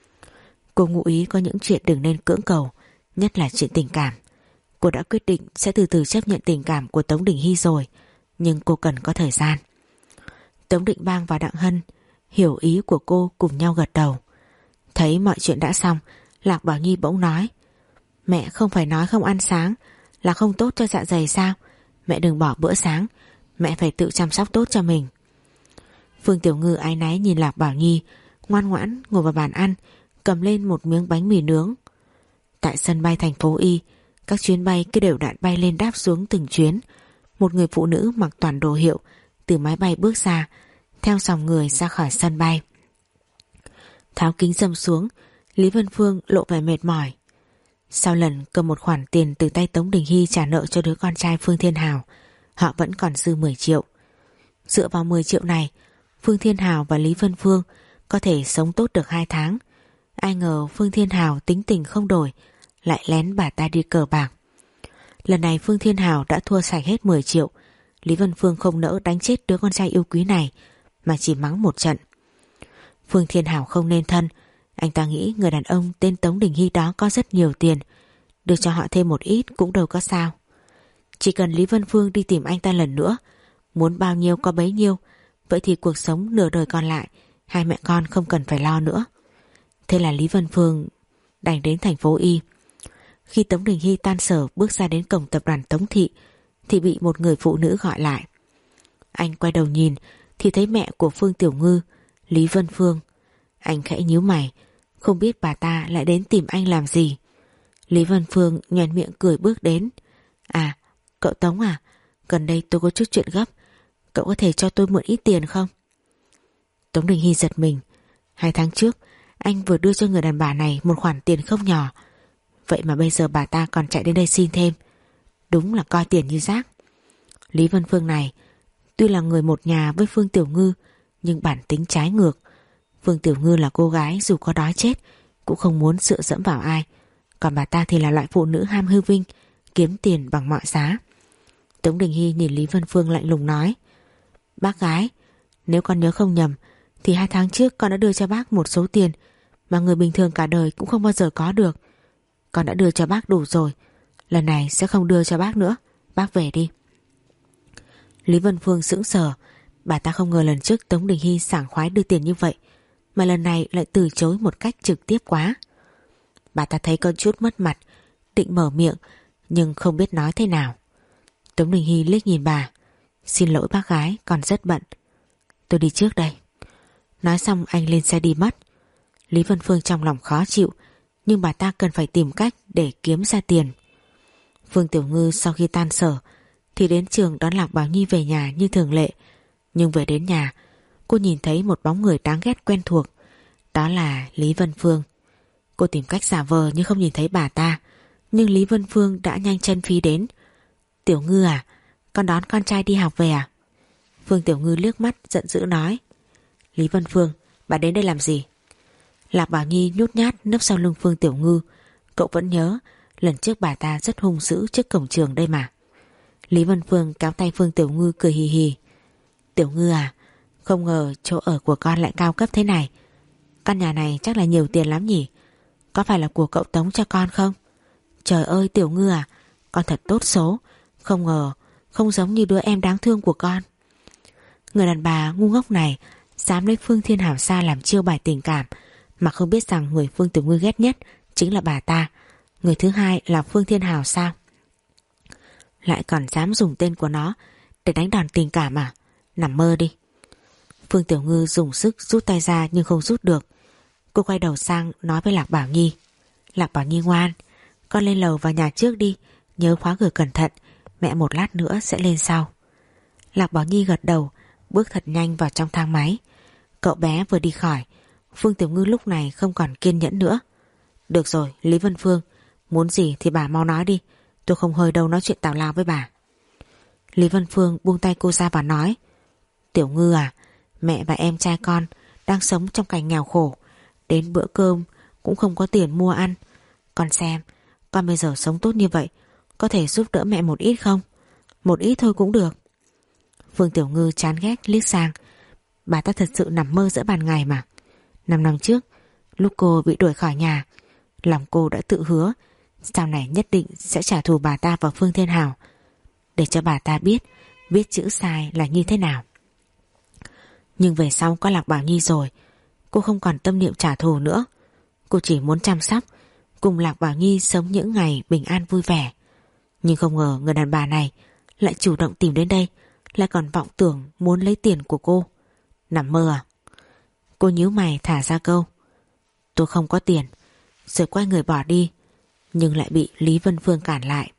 Cô ngụ ý có những chuyện đừng nên cưỡng cầu, nhất là chuyện tình cảm. Cô đã quyết định sẽ từ từ chấp nhận tình cảm của Tống Đình Hy rồi, nhưng cô cần có thời gian. Tống Định Bang và Đặng Hân hiểu ý của cô, cùng nhau gật đầu. Thấy mọi chuyện đã xong, Lạc Bảo Nhi bỗng nói: Mẹ không phải nói không ăn sáng là không tốt cho dạ dày sao? Mẹ đừng bỏ bữa sáng, mẹ phải tự chăm sóc tốt cho mình. Phương Tiểu Ngư áy náy nhìn Lạc Bảo Nhi, ngoan ngoãn ngồi vào bàn ăn, cầm lên một miếng bánh mì nướng. Tại sân bay thành phố Y, các chuyến bay cứ đều đặn bay lên đáp xuống từng chuyến. Một người phụ nữ mặc toàn đồ hiệu từ máy bay bước ra, theo dòng người ra khỏi sân bay. Tháo kính râm xuống, Lý Vân Phương lộ vẻ mệt mỏi. Sau lần cầm một khoản tiền từ tay Tống Đình Hy trả nợ cho đứa con trai Phương Thiên Hào, họ vẫn còn dư mười triệu. Dựa vào mười triệu này, Phương Thiên Hào và Lý Vân Phương có thể sống tốt được hai tháng. Ai ngờ Phương Thiên Hào tính tình không đổi, lại lén bà ta đi cờ bạc. Lần này Phương Thiên Hào đã thua sạch hết mười triệu. Lý Vân Phương không nỡ đánh chết đứa con trai yêu quý này, mà chỉ mắng một trận. Phương Thiên Hào không nên thân. Anh ta nghĩ người đàn ông tên Tống Đình Hy đó có rất nhiều tiền, đưa cho họ thêm một ít cũng đâu có sao. Chỉ cần Lý Vân Phương đi tìm anh ta lần nữa, muốn bao nhiêu có bấy nhiêu, vậy thì cuộc sống nửa đời còn lại hai mẹ con không cần phải lo nữa. Thế là Lý Vân Phương đành đến thành phố Y. Khi Tống Đình Hy tan sở bước ra đến cổng tập đoàn Tống Thị thì bị một người phụ nữ gọi lại. Anh quay đầu nhìn thì thấy mẹ của Phương Tiểu Ngư, Lý Vân Phương. Anh khẽ nhíu mày, không biết bà ta lại đến tìm anh làm gì. Lý Vân Phương nhoẻn miệng cười bước đến. À, cậu Tống à, gần đây tôi có chút chuyện gấp, cậu có thể cho tôi mượn ít tiền không? Tống Đình Hy giật mình. Hai tháng trước anh vừa đưa cho người đàn bà này một khoản tiền không nhỏ, vậy mà bây giờ bà ta còn chạy đến đây xin thêm. Đúng là coi tiền như rác. Lý Vân Phương này tuy là người một nhà với Phương Tiểu Ngư, nhưng bản tính trái ngược. Phương Tiểu Ngư là cô gái dù có đói chết cũng không muốn dựa dẫm vào ai, còn bà ta thì là loại phụ nữ ham hư vinh, kiếm tiền bằng mọi giá. Tống Đình Hy nhìn Lý Vân Phương lạnh lùng nói: Bác gái, nếu con nhớ không nhầm thì hai tháng trước con đã đưa cho bác một số tiền mà người bình thường cả đời cũng không bao giờ có được. Con đã đưa cho bác đủ rồi, lần này sẽ không đưa cho bác nữa, bác về đi. Lý Vân Phương sững sờ, Bà ta không ngờ lần trước Tống Đình Hy sảng khoái đưa tiền như vậy, mà lần này lại từ chối một cách trực tiếp quá. Bà ta thấy có chút mất mặt, định mở miệng nhưng không biết nói thế nào. Tống Đình Hy liếc nhìn bà. Xin lỗi bác gái, con rất bận. Tôi đi trước đây. Nói xong anh lên xe đi mất. Lý Vân Phương trong lòng khó chịu, nhưng bà ta cần phải tìm cách để kiếm ra tiền. Phương Tiểu Ngư sau khi tan sở thì đến trường đón Lạc Bảo Nhi về nhà như thường lệ. Nhưng về đến nhà, cô nhìn thấy một bóng người đáng ghét quen thuộc. Đó là Lý Vân Phương. Cô tìm cách giả vờ như không nhìn thấy bà ta, nhưng Lý Vân Phương đã nhanh chân phi đến. Tiểu Ngư à, con đón con trai đi học về à? Phương Tiểu Ngư liếc mắt giận dữ nói. Lý Vân Phương, bà đến đây làm gì? Lạc Bảo Nhi nhút nhát nấp sau lưng Phương Tiểu Ngư. Cậu vẫn nhớ lần trước bà ta rất hung dữ trước cổng trường đây mà. Lý Vân Phương kéo tay Phương Tiểu Ngư cười hì hì. Tiểu Ngư à, không ngờ chỗ ở của con lại cao cấp thế này. Căn nhà này chắc là nhiều tiền lắm nhỉ? Có phải là của cậu Tống cho con không? Trời ơi Tiểu Ngư à, con thật tốt số. Không ngờ, không giống như đứa em đáng thương của con. Người đàn bà ngu ngốc này dám lấy Phương Thiên Hảo Sa làm chiêu bài tình cảm, mà không biết rằng người Phương Tiểu Ngư ghét nhất chính là bà ta. Người thứ hai là Phương Thiên Hảo sao? Lại còn dám dùng tên của nó để đánh đòn tình cảm à? Nằm mơ đi. Phương Tiểu Ngư dùng sức rút tay ra nhưng không rút được. Cô quay đầu sang nói với Lạc Bảo Nhi. Lạc Bảo Nhi ngoan, con lên lầu vào nhà trước đi, nhớ khóa cửa cẩn thận, mẹ một lát nữa sẽ lên sau. Lạc Bảo Nhi gật đầu, bước thật nhanh vào trong thang máy. Cậu bé vừa đi khỏi, Phương Tiểu Ngư lúc này không còn kiên nhẫn nữa. Được rồi Lý Vân Phương, muốn gì thì bà mau nói đi, tôi không hơi đâu nói chuyện tào lao với bà. Lý Vân Phương buông tay cô ra và nói. Tiểu Ngư à, mẹ và em trai con đang sống trong cảnh nghèo khổ, đến bữa cơm cũng không có tiền mua ăn. Con xem, con bây giờ sống tốt như vậy, có thể giúp đỡ mẹ một ít không? Một ít thôi cũng được. Phương Tiểu Ngư chán ghét liếc sang. Bà ta thật sự nằm mơ giữa ban ngày mà. Năm năm trước, lúc cô bị đuổi khỏi nhà, lòng cô đã tự hứa sau này nhất định sẽ trả thù bà ta và Phương Thiên Hảo, để cho bà ta biết viết chữ sai là như thế nào. Nhưng về sau có Lạc Bảo Nhi rồi, cô không còn tâm niệm trả thù nữa. Cô chỉ muốn chăm sóc, cùng Lạc Bảo Nhi sống những ngày bình an vui vẻ. Nhưng không ngờ người đàn bà này lại chủ động tìm đến đây, lại còn vọng tưởng muốn lấy tiền của cô. Nằm mơ à? Cô nhíu mày thả ra câu. Tôi không có tiền, rồi quay người bỏ đi, nhưng lại bị Lý Vân Phương cản lại.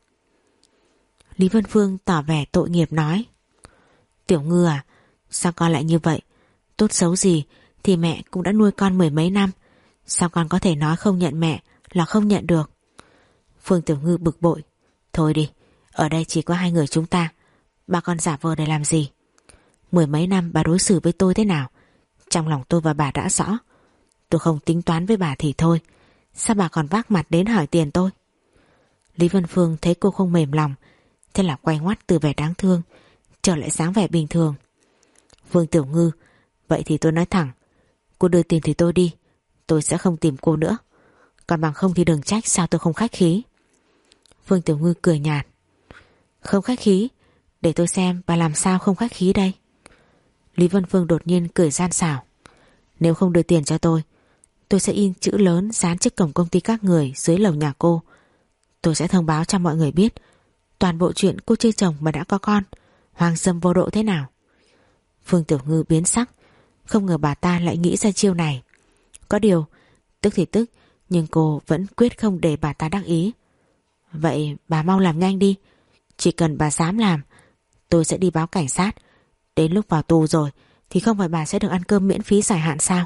Lý Vân Phương tỏ vẻ tội nghiệp nói. Tiểu Ngư à, sao con lại như vậy? Tốt xấu gì thì mẹ cũng đã nuôi con mười mấy năm, sao con có thể nói không nhận mẹ là không nhận được? Phương Tiểu Ngư bực bội. Thôi đi, ở đây chỉ có hai người chúng ta, bà con giả vờ để làm gì? Mười mấy năm bà đối xử với tôi thế nào, trong lòng tôi và bà đã rõ. Tôi không tính toán với bà thì thôi, sao bà còn vác mặt đến hỏi tiền tôi? Lý Vân Phương thấy cô không mềm lòng, thế là quay ngoắt từ vẻ đáng thương trở lại dáng vẻ bình thường. Phương Tiểu Ngư, vậy thì tôi nói thẳng, cô đưa tiền thì tôi đi, tôi sẽ không tìm cô nữa. Còn bằng không thì đừng trách sao tôi không khách khí. Phương Tiểu Ngư cười nhạt. Không khách khí? Để tôi xem bà làm sao không khách khí đây. Lý Vân Phương đột nhiên cười gian xảo. Nếu không đưa tiền cho tôi, tôi sẽ in chữ lớn dán trước cổng công ty các người dưới lầu nhà cô. Tôi sẽ thông báo cho mọi người biết toàn bộ chuyện cô chưa chồng mà đã có con, hoang dâm vô độ thế nào. Phương Tiểu Ngư biến sắc, không ngờ bà ta lại nghĩ ra chiêu này. Có điều tức thì tức, nhưng cô vẫn quyết không để bà ta đắc ý. Vậy bà mau làm nhanh đi, chỉ cần bà dám làm, tôi sẽ đi báo cảnh sát. Đến lúc vào tù rồi thì không phải bà sẽ được ăn cơm miễn phí dài hạn sao?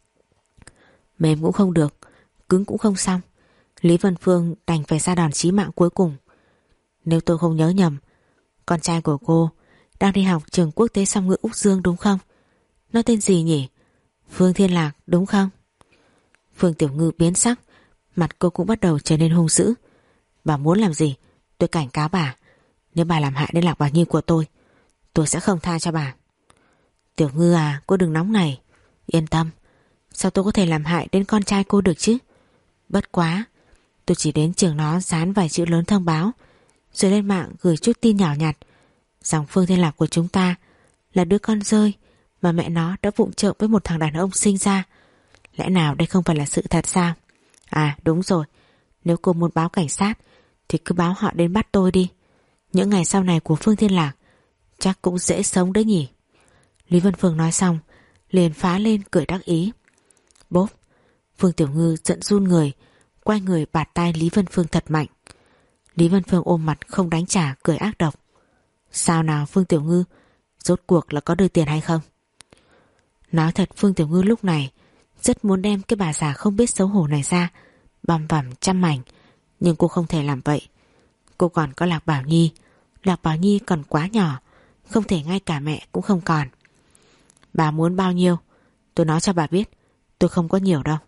Mềm cũng không được, cứng cũng không xong. Lý Vân Phương đành phải ra đòn chí mạng cuối cùng. Nếu tôi không nhớ nhầm, con trai của cô đang đi học trường quốc tế song ngữ Úc Dương đúng không? Nó tên gì nhỉ? Phương Thiên Lạc đúng không? Phương Tiểu Ngư biến sắc, mặt cô cũng bắt đầu trở nên hung dữ. Bà muốn làm gì? Tôi cảnh cáo bà, nếu bà làm hại đến Lạc Bảo Nhi của tôi, tôi sẽ không tha cho bà. Tiểu Ngư à, cô đừng nóng này. Yên tâm, sao tôi có thể làm hại đến con trai cô được chứ? Bất quá, tôi chỉ đến trường nó dán vài chữ lớn thông báo, rồi lên mạng gửi chút tin nhỏ nhặt rằng Phương Thiên Lạc của chúng ta là đứa con rơi mà mẹ nó đã vụng trộm với một thằng đàn ông sinh ra. Lẽ nào đây không phải là sự thật sao? À đúng rồi, nếu cô muốn báo cảnh sát thì cứ báo họ đến bắt tôi đi. Những ngày sau này của Phương Thiên Lạc chắc cũng dễ sống đấy nhỉ. Lý Vân Phương nói xong liền phá lên cười đắc ý. Bốp, Phương Tiểu Ngư giận run người, quay người bạt tai Lý Vân Phương thật mạnh. Lý Vân Phương ôm mặt không đánh trả, cười ác độc. Sao nào Phương Tiểu Ngư, rốt cuộc là có đưa tiền hay không? Nói thật, Phương Tiểu Ngư lúc này rất muốn đem cái bà già không biết xấu hổ này ra băm vằm trăm mảnh, nhưng cô không thể làm vậy. Cô còn có Lạc Bảo Nhi. Lạc Bảo Nhi còn quá nhỏ, không thể ngay cả mẹ cũng không còn. Bà muốn bao nhiêu? Tôi nói cho bà biết, tôi không có nhiều đâu.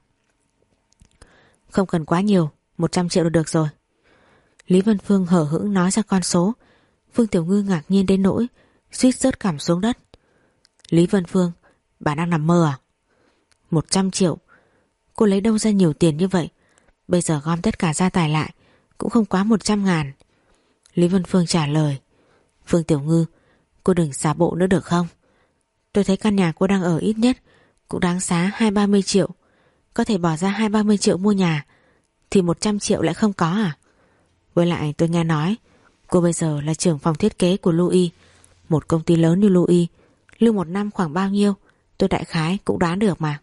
Không cần quá nhiều, một trăm triệu là được rồi. Lý Vân Phương hở hững nói ra con số. Phương Tiểu Ngư ngạc nhiên đến nỗi suýt rớt cảm xuống đất. Lý Vân Phương, bà đang nằm mơ à? Một trăm triệu? Cô lấy đâu ra nhiều tiền như vậy? Bây giờ gom tất cả gia tài lại cũng không quá một trăm ngàn. Lý Vân Phương trả lời. Phương Tiểu Ngư, cô đừng xả bộ nữa được không? Tôi thấy căn nhà cô đang ở ít nhất cũng đáng giá hai ba mươi triệu. Có thể bỏ ra hai ba mươi triệu mua nhà, thì một trăm triệu lại không có à? Với lại tôi nghe nói cô bây giờ là trưởng phòng thiết kế của Louis, một công ty lớn như Louis, lương một năm khoảng bao nhiêu tôi đại khái cũng đoán được mà.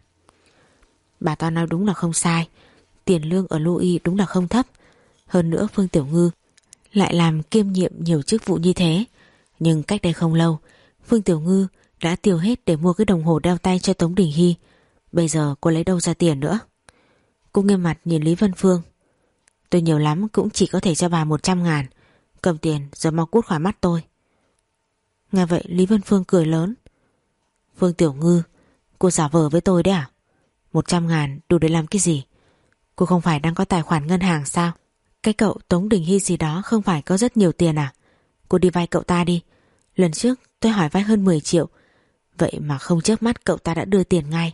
Bà ta nói đúng là không sai, tiền lương ở Louis đúng là không thấp. Hơn nữa Phương Tiểu Ngư lại làm kiêm nhiệm nhiều chức vụ như thế. Nhưng cách đây không lâu, Phương Tiểu Ngư đã tiêu hết để mua cái đồng hồ đeo tay cho Tống Đình Hy. Bây giờ cô lấy đâu ra tiền nữa? Cô nghiêm mặt nhìn Lý Vân Phương. Tôi nhiều lắm cũng chỉ có thể cho bà một trăm ngàn. Cầm tiền rồi mau cút khỏi mắt tôi. Nghe vậy Lý Vân Phương cười lớn. Phương Tiểu Ngư, cô giả vờ với tôi đấy à? Một trăm ngàn đủ để làm cái gì? Cô không phải đang có tài khoản ngân hàng sao? Cái cậu Tống Đình Hy gì đó không phải có rất nhiều tiền à? Cô đi vay cậu ta đi. Lần trước tôi hỏi vay hơn mười triệu, vậy mà không chớp mắt cậu ta đã đưa tiền ngay.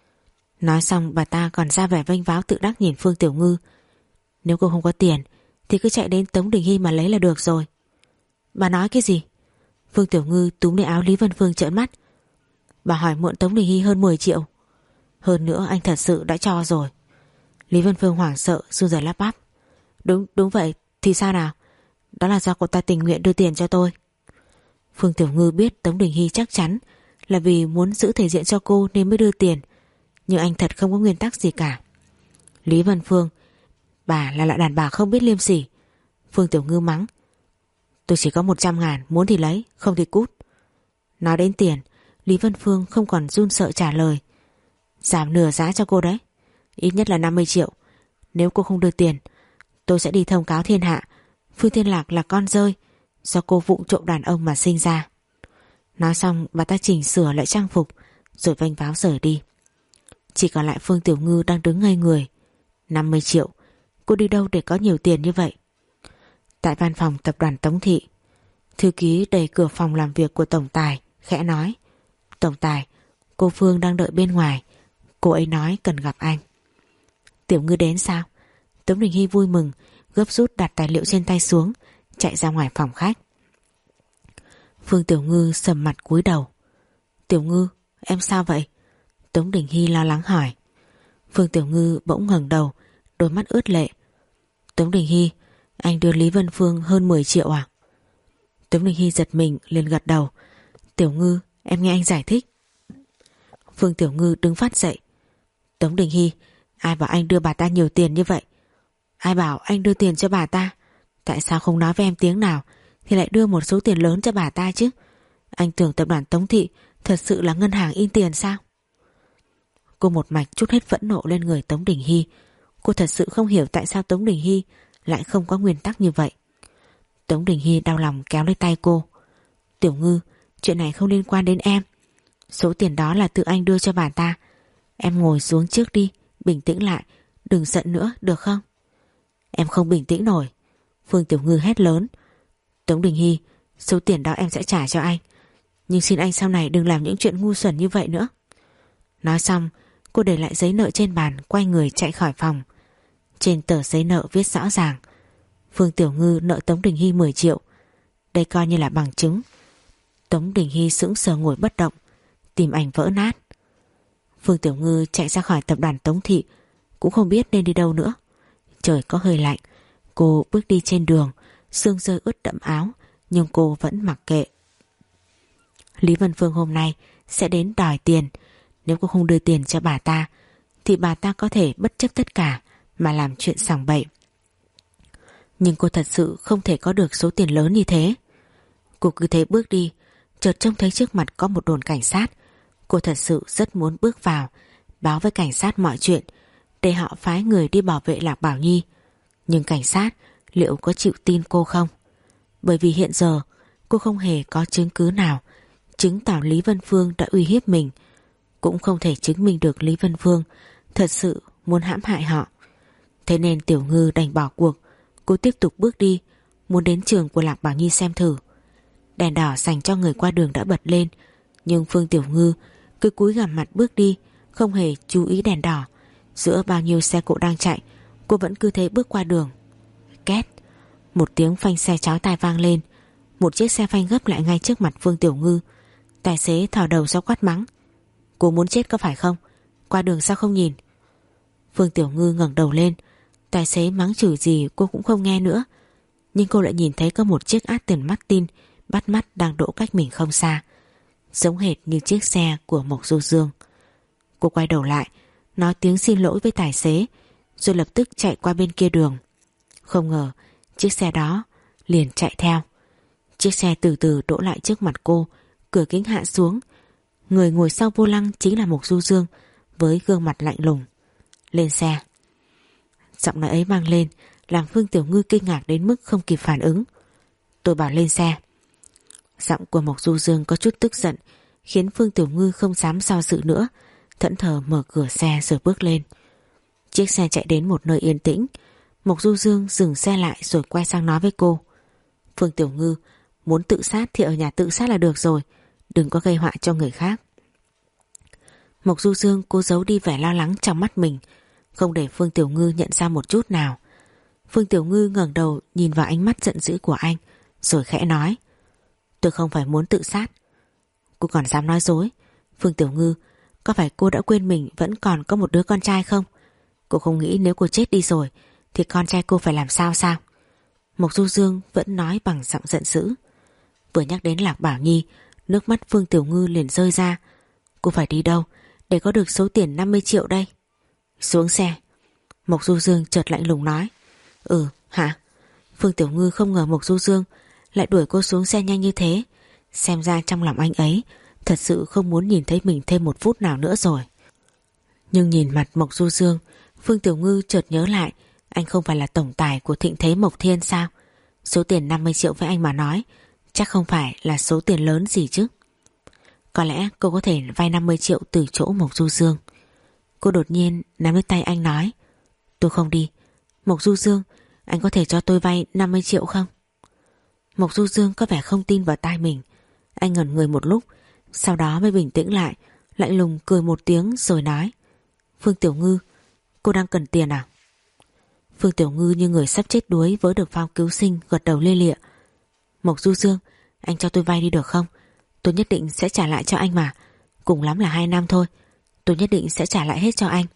Nói xong bà ta còn ra vẻ vênh váo tự đắc nhìn Phương Tiểu Ngư. Nếu cô không có tiền thì cứ chạy đến Tống Đình Hy mà lấy là được rồi. Bà nói cái gì? Phương Tiểu Ngư túm lấy áo Lý Vân Phương trợn mắt. Bà hỏi mượn Tống Đình Hy hơn mười triệu. Hơn nữa anh thật sự đã cho rồi. Lý Vân Phương hoảng sợ run rẩy lắp bắp. Đúng, đúng vậy, thì sao nào? Đó là do cô ta tình nguyện đưa tiền cho tôi. Phương Tiểu Ngư biết Tống Đình Hy chắc chắn là vì muốn giữ thể diện cho cô nên mới đưa tiền, nhưng anh thật không có nguyên tắc gì cả. Lý Vân Phương, bà là loại đàn bà không biết liêm sỉ. Phương Tiểu Ngư mắng. Tôi chỉ có một trăm ngàn, muốn thì lấy, không thì cút. Nói đến tiền, Lý Vân Phương không còn run sợ trả lời. Giảm nửa giá cho cô đấy, ít nhất là năm mươi triệu. Nếu cô không đưa tiền, tôi sẽ đi thông cáo thiên hạ Phương Thiên Lạc là con rơi do cô vụng trộm đàn ông mà sinh ra. Nói xong bà ta chỉnh sửa lại trang phục rồi vênh váo rời đi. Chỉ còn lại Phương Tiểu Ngư đang đứng ngây người. Năm mươi triệu, cô đi đâu để có nhiều tiền như vậy? Tại văn phòng tập đoàn Tống Thị, thư ký đẩy cửa phòng làm việc của tổng tài, khẽ nói. Tổng tài, cô Phương đang đợi bên ngoài, cô ấy nói cần gặp anh. Tiểu Ngư đến sao? Tống Đình Hy vui mừng, gấp rút đặt tài liệu trên tay xuống, chạy ra ngoài phòng khách. Phương Tiểu Ngư sầm mặt cúi đầu. Tiểu Ngư, em sao vậy? Tống Đình Hy lo lắng hỏi. Phương Tiểu Ngư bỗng ngẩng đầu, đôi mắt ướt lệ. Tống Đình Hy, anh đưa Lý Vân Phương hơn mười triệu à? Tống Đình Hy giật mình liền gật đầu. Tiểu Ngư, em nghe anh giải thích. Phương Tiểu Ngư đứng phát dậy. Tống Đình Hy, ai bảo anh đưa bà ta nhiều tiền như vậy? Ai bảo anh đưa tiền cho bà ta? Tại sao không nói với em tiếng nào thì lại đưa một số tiền lớn cho bà ta chứ? Anh tưởng tập đoàn Tống Thị thật sự là ngân hàng in tiền sao? Cô một mạch trút hết phẫn nộ lên người Tống Đình Hy. Cô thật sự không hiểu tại sao Tống Đình Hy lại không có nguyên tắc như vậy. Tống Đình Hy đau lòng kéo lấy tay cô. Tiểu Ngư, chuyện này không liên quan đến em. Số tiền đó là tự anh đưa cho bà ta. Em ngồi xuống trước đi, bình tĩnh lại, đừng giận nữa, được không? Em không bình tĩnh nổi. Phương Tiểu Ngư hét lớn. Tống Đình Hy, số tiền đó em sẽ trả cho anh, nhưng xin anh sau này đừng làm những chuyện ngu xuẩn như vậy nữa. Nói xong, cô để lại giấy nợ trên bàn, quay người chạy khỏi phòng. Trên tờ giấy nợ viết rõ ràng Phương Tiểu Ngư nợ Tống Đình Hy mười triệu. Đây coi như là bằng chứng. Tống Đình Hy sững sờ ngồi bất động, tim anh vỡ nát. Phương Tiểu Ngư chạy ra khỏi tập đoàn Tống Thị, cũng không biết nên đi đâu nữa. Trời có hơi lạnh, cô bước đi trên đường, sương rơi ướt đẫm áo, nhưng cô vẫn mặc kệ. Lý Vân Phương hôm nay sẽ đến đòi tiền. Nếu cô không đưa tiền cho bà ta thì bà ta có thể bất chấp tất cả mà làm chuyện sằng bậy. Nhưng cô thật sự không thể có được số tiền lớn như thế. Cô cứ thế bước đi, chợt trông thấy trước mặt có một đồn cảnh sát. Cô thật sự rất muốn bước vào, báo với cảnh sát mọi chuyện, để họ phái người đi bảo vệ Lạc Bảo Nhi. Nhưng cảnh sát liệu có chịu tin cô không? Bởi vì hiện giờ cô không hề có chứng cứ nào chứng tỏ Lý Vân Phương đã uy hiếp mình, cũng không thể chứng minh được Lý Vân Phương thật sự muốn hãm hại họ. Thế nên Tiểu Ngư đành bỏ cuộc. Cô tiếp tục bước đi, muốn đến trường của Lạc Bảo Nhi xem thử. Đèn đỏ dành cho người qua đường đã bật lên, nhưng Phương Tiểu Ngư cứ cúi gằm mặt bước đi, không hề chú ý đèn đỏ. Giữa bao nhiêu xe cộ đang chạy, cô vẫn cứ thế bước qua đường. Két, một tiếng phanh xe chói tai vang lên. Một chiếc xe phanh gấp lại ngay trước mặt Phương Tiểu Ngư. Tài xế thò đầu ra quát mắng: cô muốn chết có phải không? Qua đường sao không nhìn? Phương Tiểu Ngư ngẩng đầu lên. Tài xế mắng chửi gì cô cũng không nghe nữa, nhưng cô lại nhìn thấy có một chiếc Aston Martin bắt mắt đang đỗ cách mình không xa, giống hệt như chiếc xe của Mộc Du Dương. Cô quay đầu lại, nói tiếng xin lỗi với tài xế, rồi lập tức chạy qua bên kia đường. Không ngờ chiếc xe đó liền chạy theo. Chiếc xe từ từ đỗ lại trước mặt cô, cửa kính hạ xuống. Người ngồi sau vô lăng chính là Mộc Du Dương với gương mặt lạnh lùng. Lên xe. Giọng nói ấy vang lên làm Phương Tiểu Ngư kinh ngạc đến mức không kịp phản ứng. Tôi bảo lên xe. Giọng của Mộc Du Dương có chút tức giận, khiến Phương Tiểu Ngư không dám do dự nữa, thẫn thờ mở cửa xe rồi bước lên. Chiếc xe chạy đến một nơi yên tĩnh. Mộc Du Dương dừng xe lại rồi quay sang nói với cô: Phương Tiểu Ngư, muốn tự sát thì ở nhà tự sát là được rồi, đừng có gây họa cho người khác. Mộc Du Dương cố giấu đi vẻ lo lắng trong mắt mình, không để Phương Tiểu Ngư nhận ra một chút nào. Phương Tiểu Ngư ngẩng đầu nhìn vào ánh mắt giận dữ của anh, rồi khẽ nói: tôi không phải muốn tự sát. Cô còn dám nói dối. Phương Tiểu Ngư, có phải cô đã quên mình vẫn còn có một đứa con trai không? Cô không nghĩ nếu cô chết đi rồi thì con trai cô phải làm sao sao? Mộc Du Dương vẫn nói bằng giọng giận dữ. Vừa nhắc đến Lạc Bảo Nhi, nước mắt Phương Tiểu Ngư liền rơi ra. Cô phải đi đâu để có được số tiền năm mươi triệu đây? Xuống xe. Mộc Du Dương chợt lạnh lùng nói. Ừ, hả? Phương Tiểu Ngư không ngờ Mộc Du Dương lại đuổi cô xuống xe nhanh như thế. Xem ra trong lòng anh ấy thật sự không muốn nhìn thấy mình thêm một phút nào nữa rồi. Nhưng nhìn mặt Mộc Du Dương, Phương Tiểu Ngư chợt nhớ lại, anh không phải là tổng tài của Thịnh Thế Mộc Thiên sao? Số tiền năm mươi triệu với anh mà nói chắc không phải là số tiền lớn gì chứ. Có lẽ cô có thể vay năm mươi triệu từ chỗ Mộc Du Dương. Cô đột nhiên nắm lấy tay anh nói: tôi không đi. Mộc Du Dương, anh có thể cho tôi vay năm mươi triệu không? Mộc Du Dương có vẻ không tin vào tai mình. Anh ngẩn người một lúc, sau đó mới bình tĩnh lại, lạnh lùng cười một tiếng rồi nói: Phương Tiểu Ngư, cô đang cần tiền à? Phương Tiểu Ngư như người sắp chết đuối với được phao cứu sinh, gật đầu lia lịa. Mộc Du Dương, anh cho tôi vay đi được không? Tôi nhất định sẽ trả lại cho anh mà. Cùng lắm là hai năm thôi, tôi nhất định sẽ trả lại hết cho anh.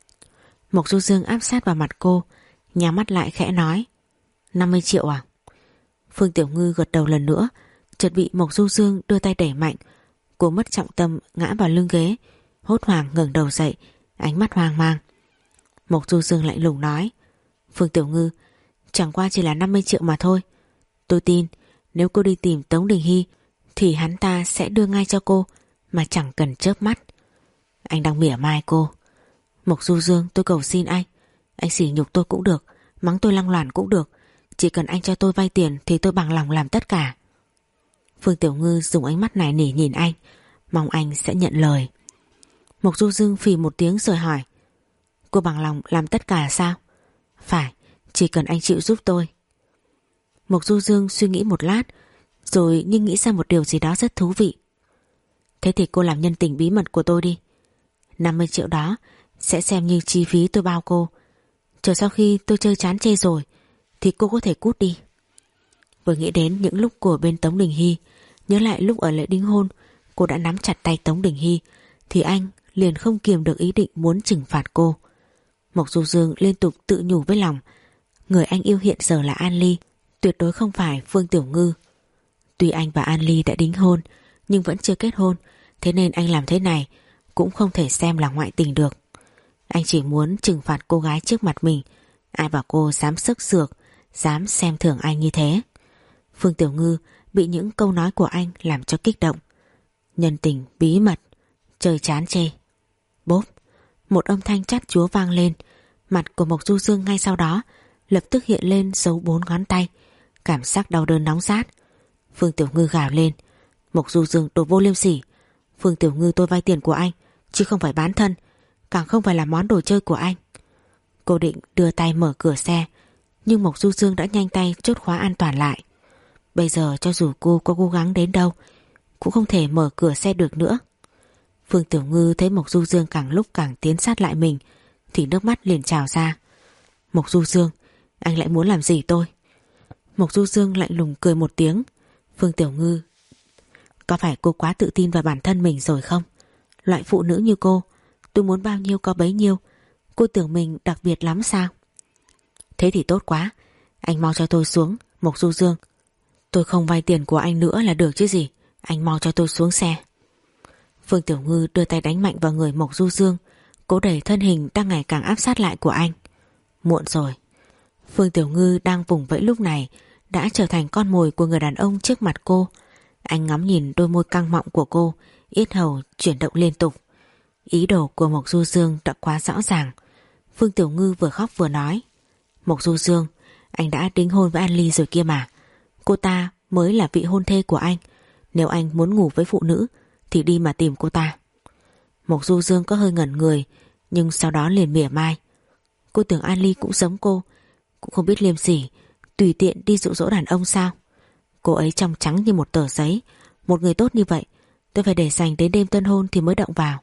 Mộc Du Dương áp sát vào mặt cô, nhắm mắt lại khẽ nói: năm mươi triệu à? Phương Tiểu Ngư gật đầu lần nữa, chợt bị Mộc Du Dương đưa tay đẩy mạnh. Cô mất trọng tâm ngã vào lưng ghế, hốt hoảng ngẩng đầu dậy, ánh mắt hoang mang. Mộc Du Dương lạnh lùng nói: Phương Tiểu Ngư, chẳng qua chỉ là năm mươi triệu mà thôi. Tôi tin nếu cô đi tìm Tống Đình Hy thì hắn ta sẽ đưa ngay cho cô mà chẳng cần chớp mắt. Anh đang mỉa mai cô. Mộc Du Dương, tôi cầu xin anh, anh sỉ nhục tôi cũng được, mắng tôi lăng loàn cũng được, chỉ cần anh cho tôi vay tiền thì tôi bằng lòng làm tất cả. Phương Tiểu Ngư dùng ánh mắt nài nỉ nhìn anh, mong anh sẽ nhận lời. Mộc Du Dương phì một tiếng rồi hỏi: cô bằng lòng làm tất cả sao? Phải, chỉ cần anh chịu giúp tôi. Mộc Du Dương suy nghĩ một lát, rồi nhưng nghĩ ra một điều gì đó rất thú vị. Thế thì cô làm nhân tình bí mật của tôi đi. năm mươi triệu đó sẽ xem như chi phí tôi bao cô. Chờ sau khi tôi chơi chán chê rồi thì cô có thể cút đi. Vừa nghĩ đến những lúc của bên Tống Đình Hy, Nhớ lại lúc ở lễ đính hôn cô đã nắm chặt tay Tống Đình Hy thì anh liền không kiềm được ý định muốn trừng phạt cô. Mộc Du Dương liên tục tự nhủ với lòng, người anh yêu hiện giờ là An Ly, tuyệt đối không phải Phương Tiểu Ngư. Tuy anh và An Ly đã đính hôn nhưng vẫn chưa kết hôn, thế nên anh làm thế này cũng không thể xem là ngoại tình được. Anh chỉ muốn trừng phạt cô gái trước mặt mình. Ai bảo cô dám sức sược, dám xem thường anh như thế. Phương Tiểu Ngư bị những câu nói của anh làm cho kích động. Nhân tình bí mật, chơi chán chê. Bốp, một âm thanh chát chúa vang lên. Mặt của Mộc Du Dương ngay sau đó lập tức hiện lên dấu bốn ngón tay. Cảm giác đau đớn nóng rát. Phương Tiểu Ngư gào lên, Mộc Du Dương đồ vô liêm sỉ. Phương Tiểu Ngư tôi vay tiền của anh chứ không phải bán thân, càng không phải là món đồ chơi của anh. Cô định đưa tay mở cửa xe nhưng Mộc Du Dương đã nhanh tay chốt khóa an toàn lại. Bây giờ cho dù cô có cố gắng đến đâu cũng không thể mở cửa xe được nữa. Phương Tiểu Ngư thấy Mộc Du Dương càng lúc càng tiến sát lại mình thì nước mắt liền trào ra. Mộc Du Dương, anh lại muốn làm gì tôi? Mộc Du Dương lạnh lùng cười một tiếng. Phương Tiểu Ngư, có phải cô quá tự tin vào bản thân mình rồi không? Loại phụ nữ như cô, tôi muốn bao nhiêu có bấy nhiêu. Cô tưởng mình đặc biệt lắm sao? Thế thì tốt quá, anh mau cho tôi xuống. Mộc Du Dương, tôi không vay tiền của anh nữa là được chứ gì. Anh mau cho tôi xuống xe. Phương Tiểu Ngư đưa tay đánh mạnh vào người Mộc Du Dương, cố đẩy thân hình đang ngày càng áp sát lại của anh. Muộn rồi. Phương Tiểu Ngư đang vùng vẫy lúc này đã trở thành con mồi của người đàn ông trước mặt cô. Anh ngắm nhìn đôi môi căng mọng của cô, yết hầu chuyển động liên tục. Ý đồ của Mộc Du Dương đã quá rõ ràng. Phương Tiểu Ngư vừa khóc vừa nói, Mộc Du Dương, anh đã đính hôn với An Ly rồi kia mà. Cô ta mới là vị hôn thê của anh. Nếu anh muốn ngủ với phụ nữ thì đi mà tìm cô ta. Mộc Du Dương có hơi ngẩn người, nhưng sau đó liền mỉa mai. Cô tưởng An Ly cũng giống cô, cũng không biết liêm sỉ, tùy tiện đi dụ dỗ đàn ông sao? Cô ấy trong trắng như một tờ giấy. Một người tốt như vậy tôi phải để dành đến đêm tân hôn thì mới động vào.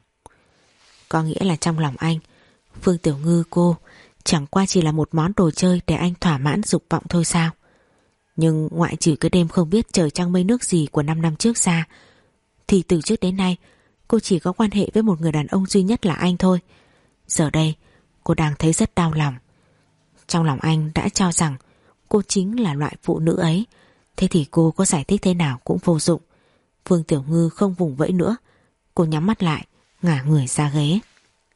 Có nghĩa là trong lòng anh, Phương Tiểu Ngư cô chẳng qua chỉ là một món đồ chơi để anh thỏa mãn dục vọng thôi sao? Nhưng ngoại trừ cái đêm không biết trời trăng mây nước gì của năm năm trước ra, thì từ trước đến nay cô chỉ có quan hệ với một người đàn ông duy nhất là anh thôi. Giờ đây cô đang thấy rất đau lòng. Trong lòng anh đã cho rằng cô chính là loại phụ nữ ấy. Thế thì cô có giải thích thế nào cũng vô dụng. Phương Tiểu Ngư không vùng vẫy nữa. Cô nhắm mắt lại, ngả người ra ghế.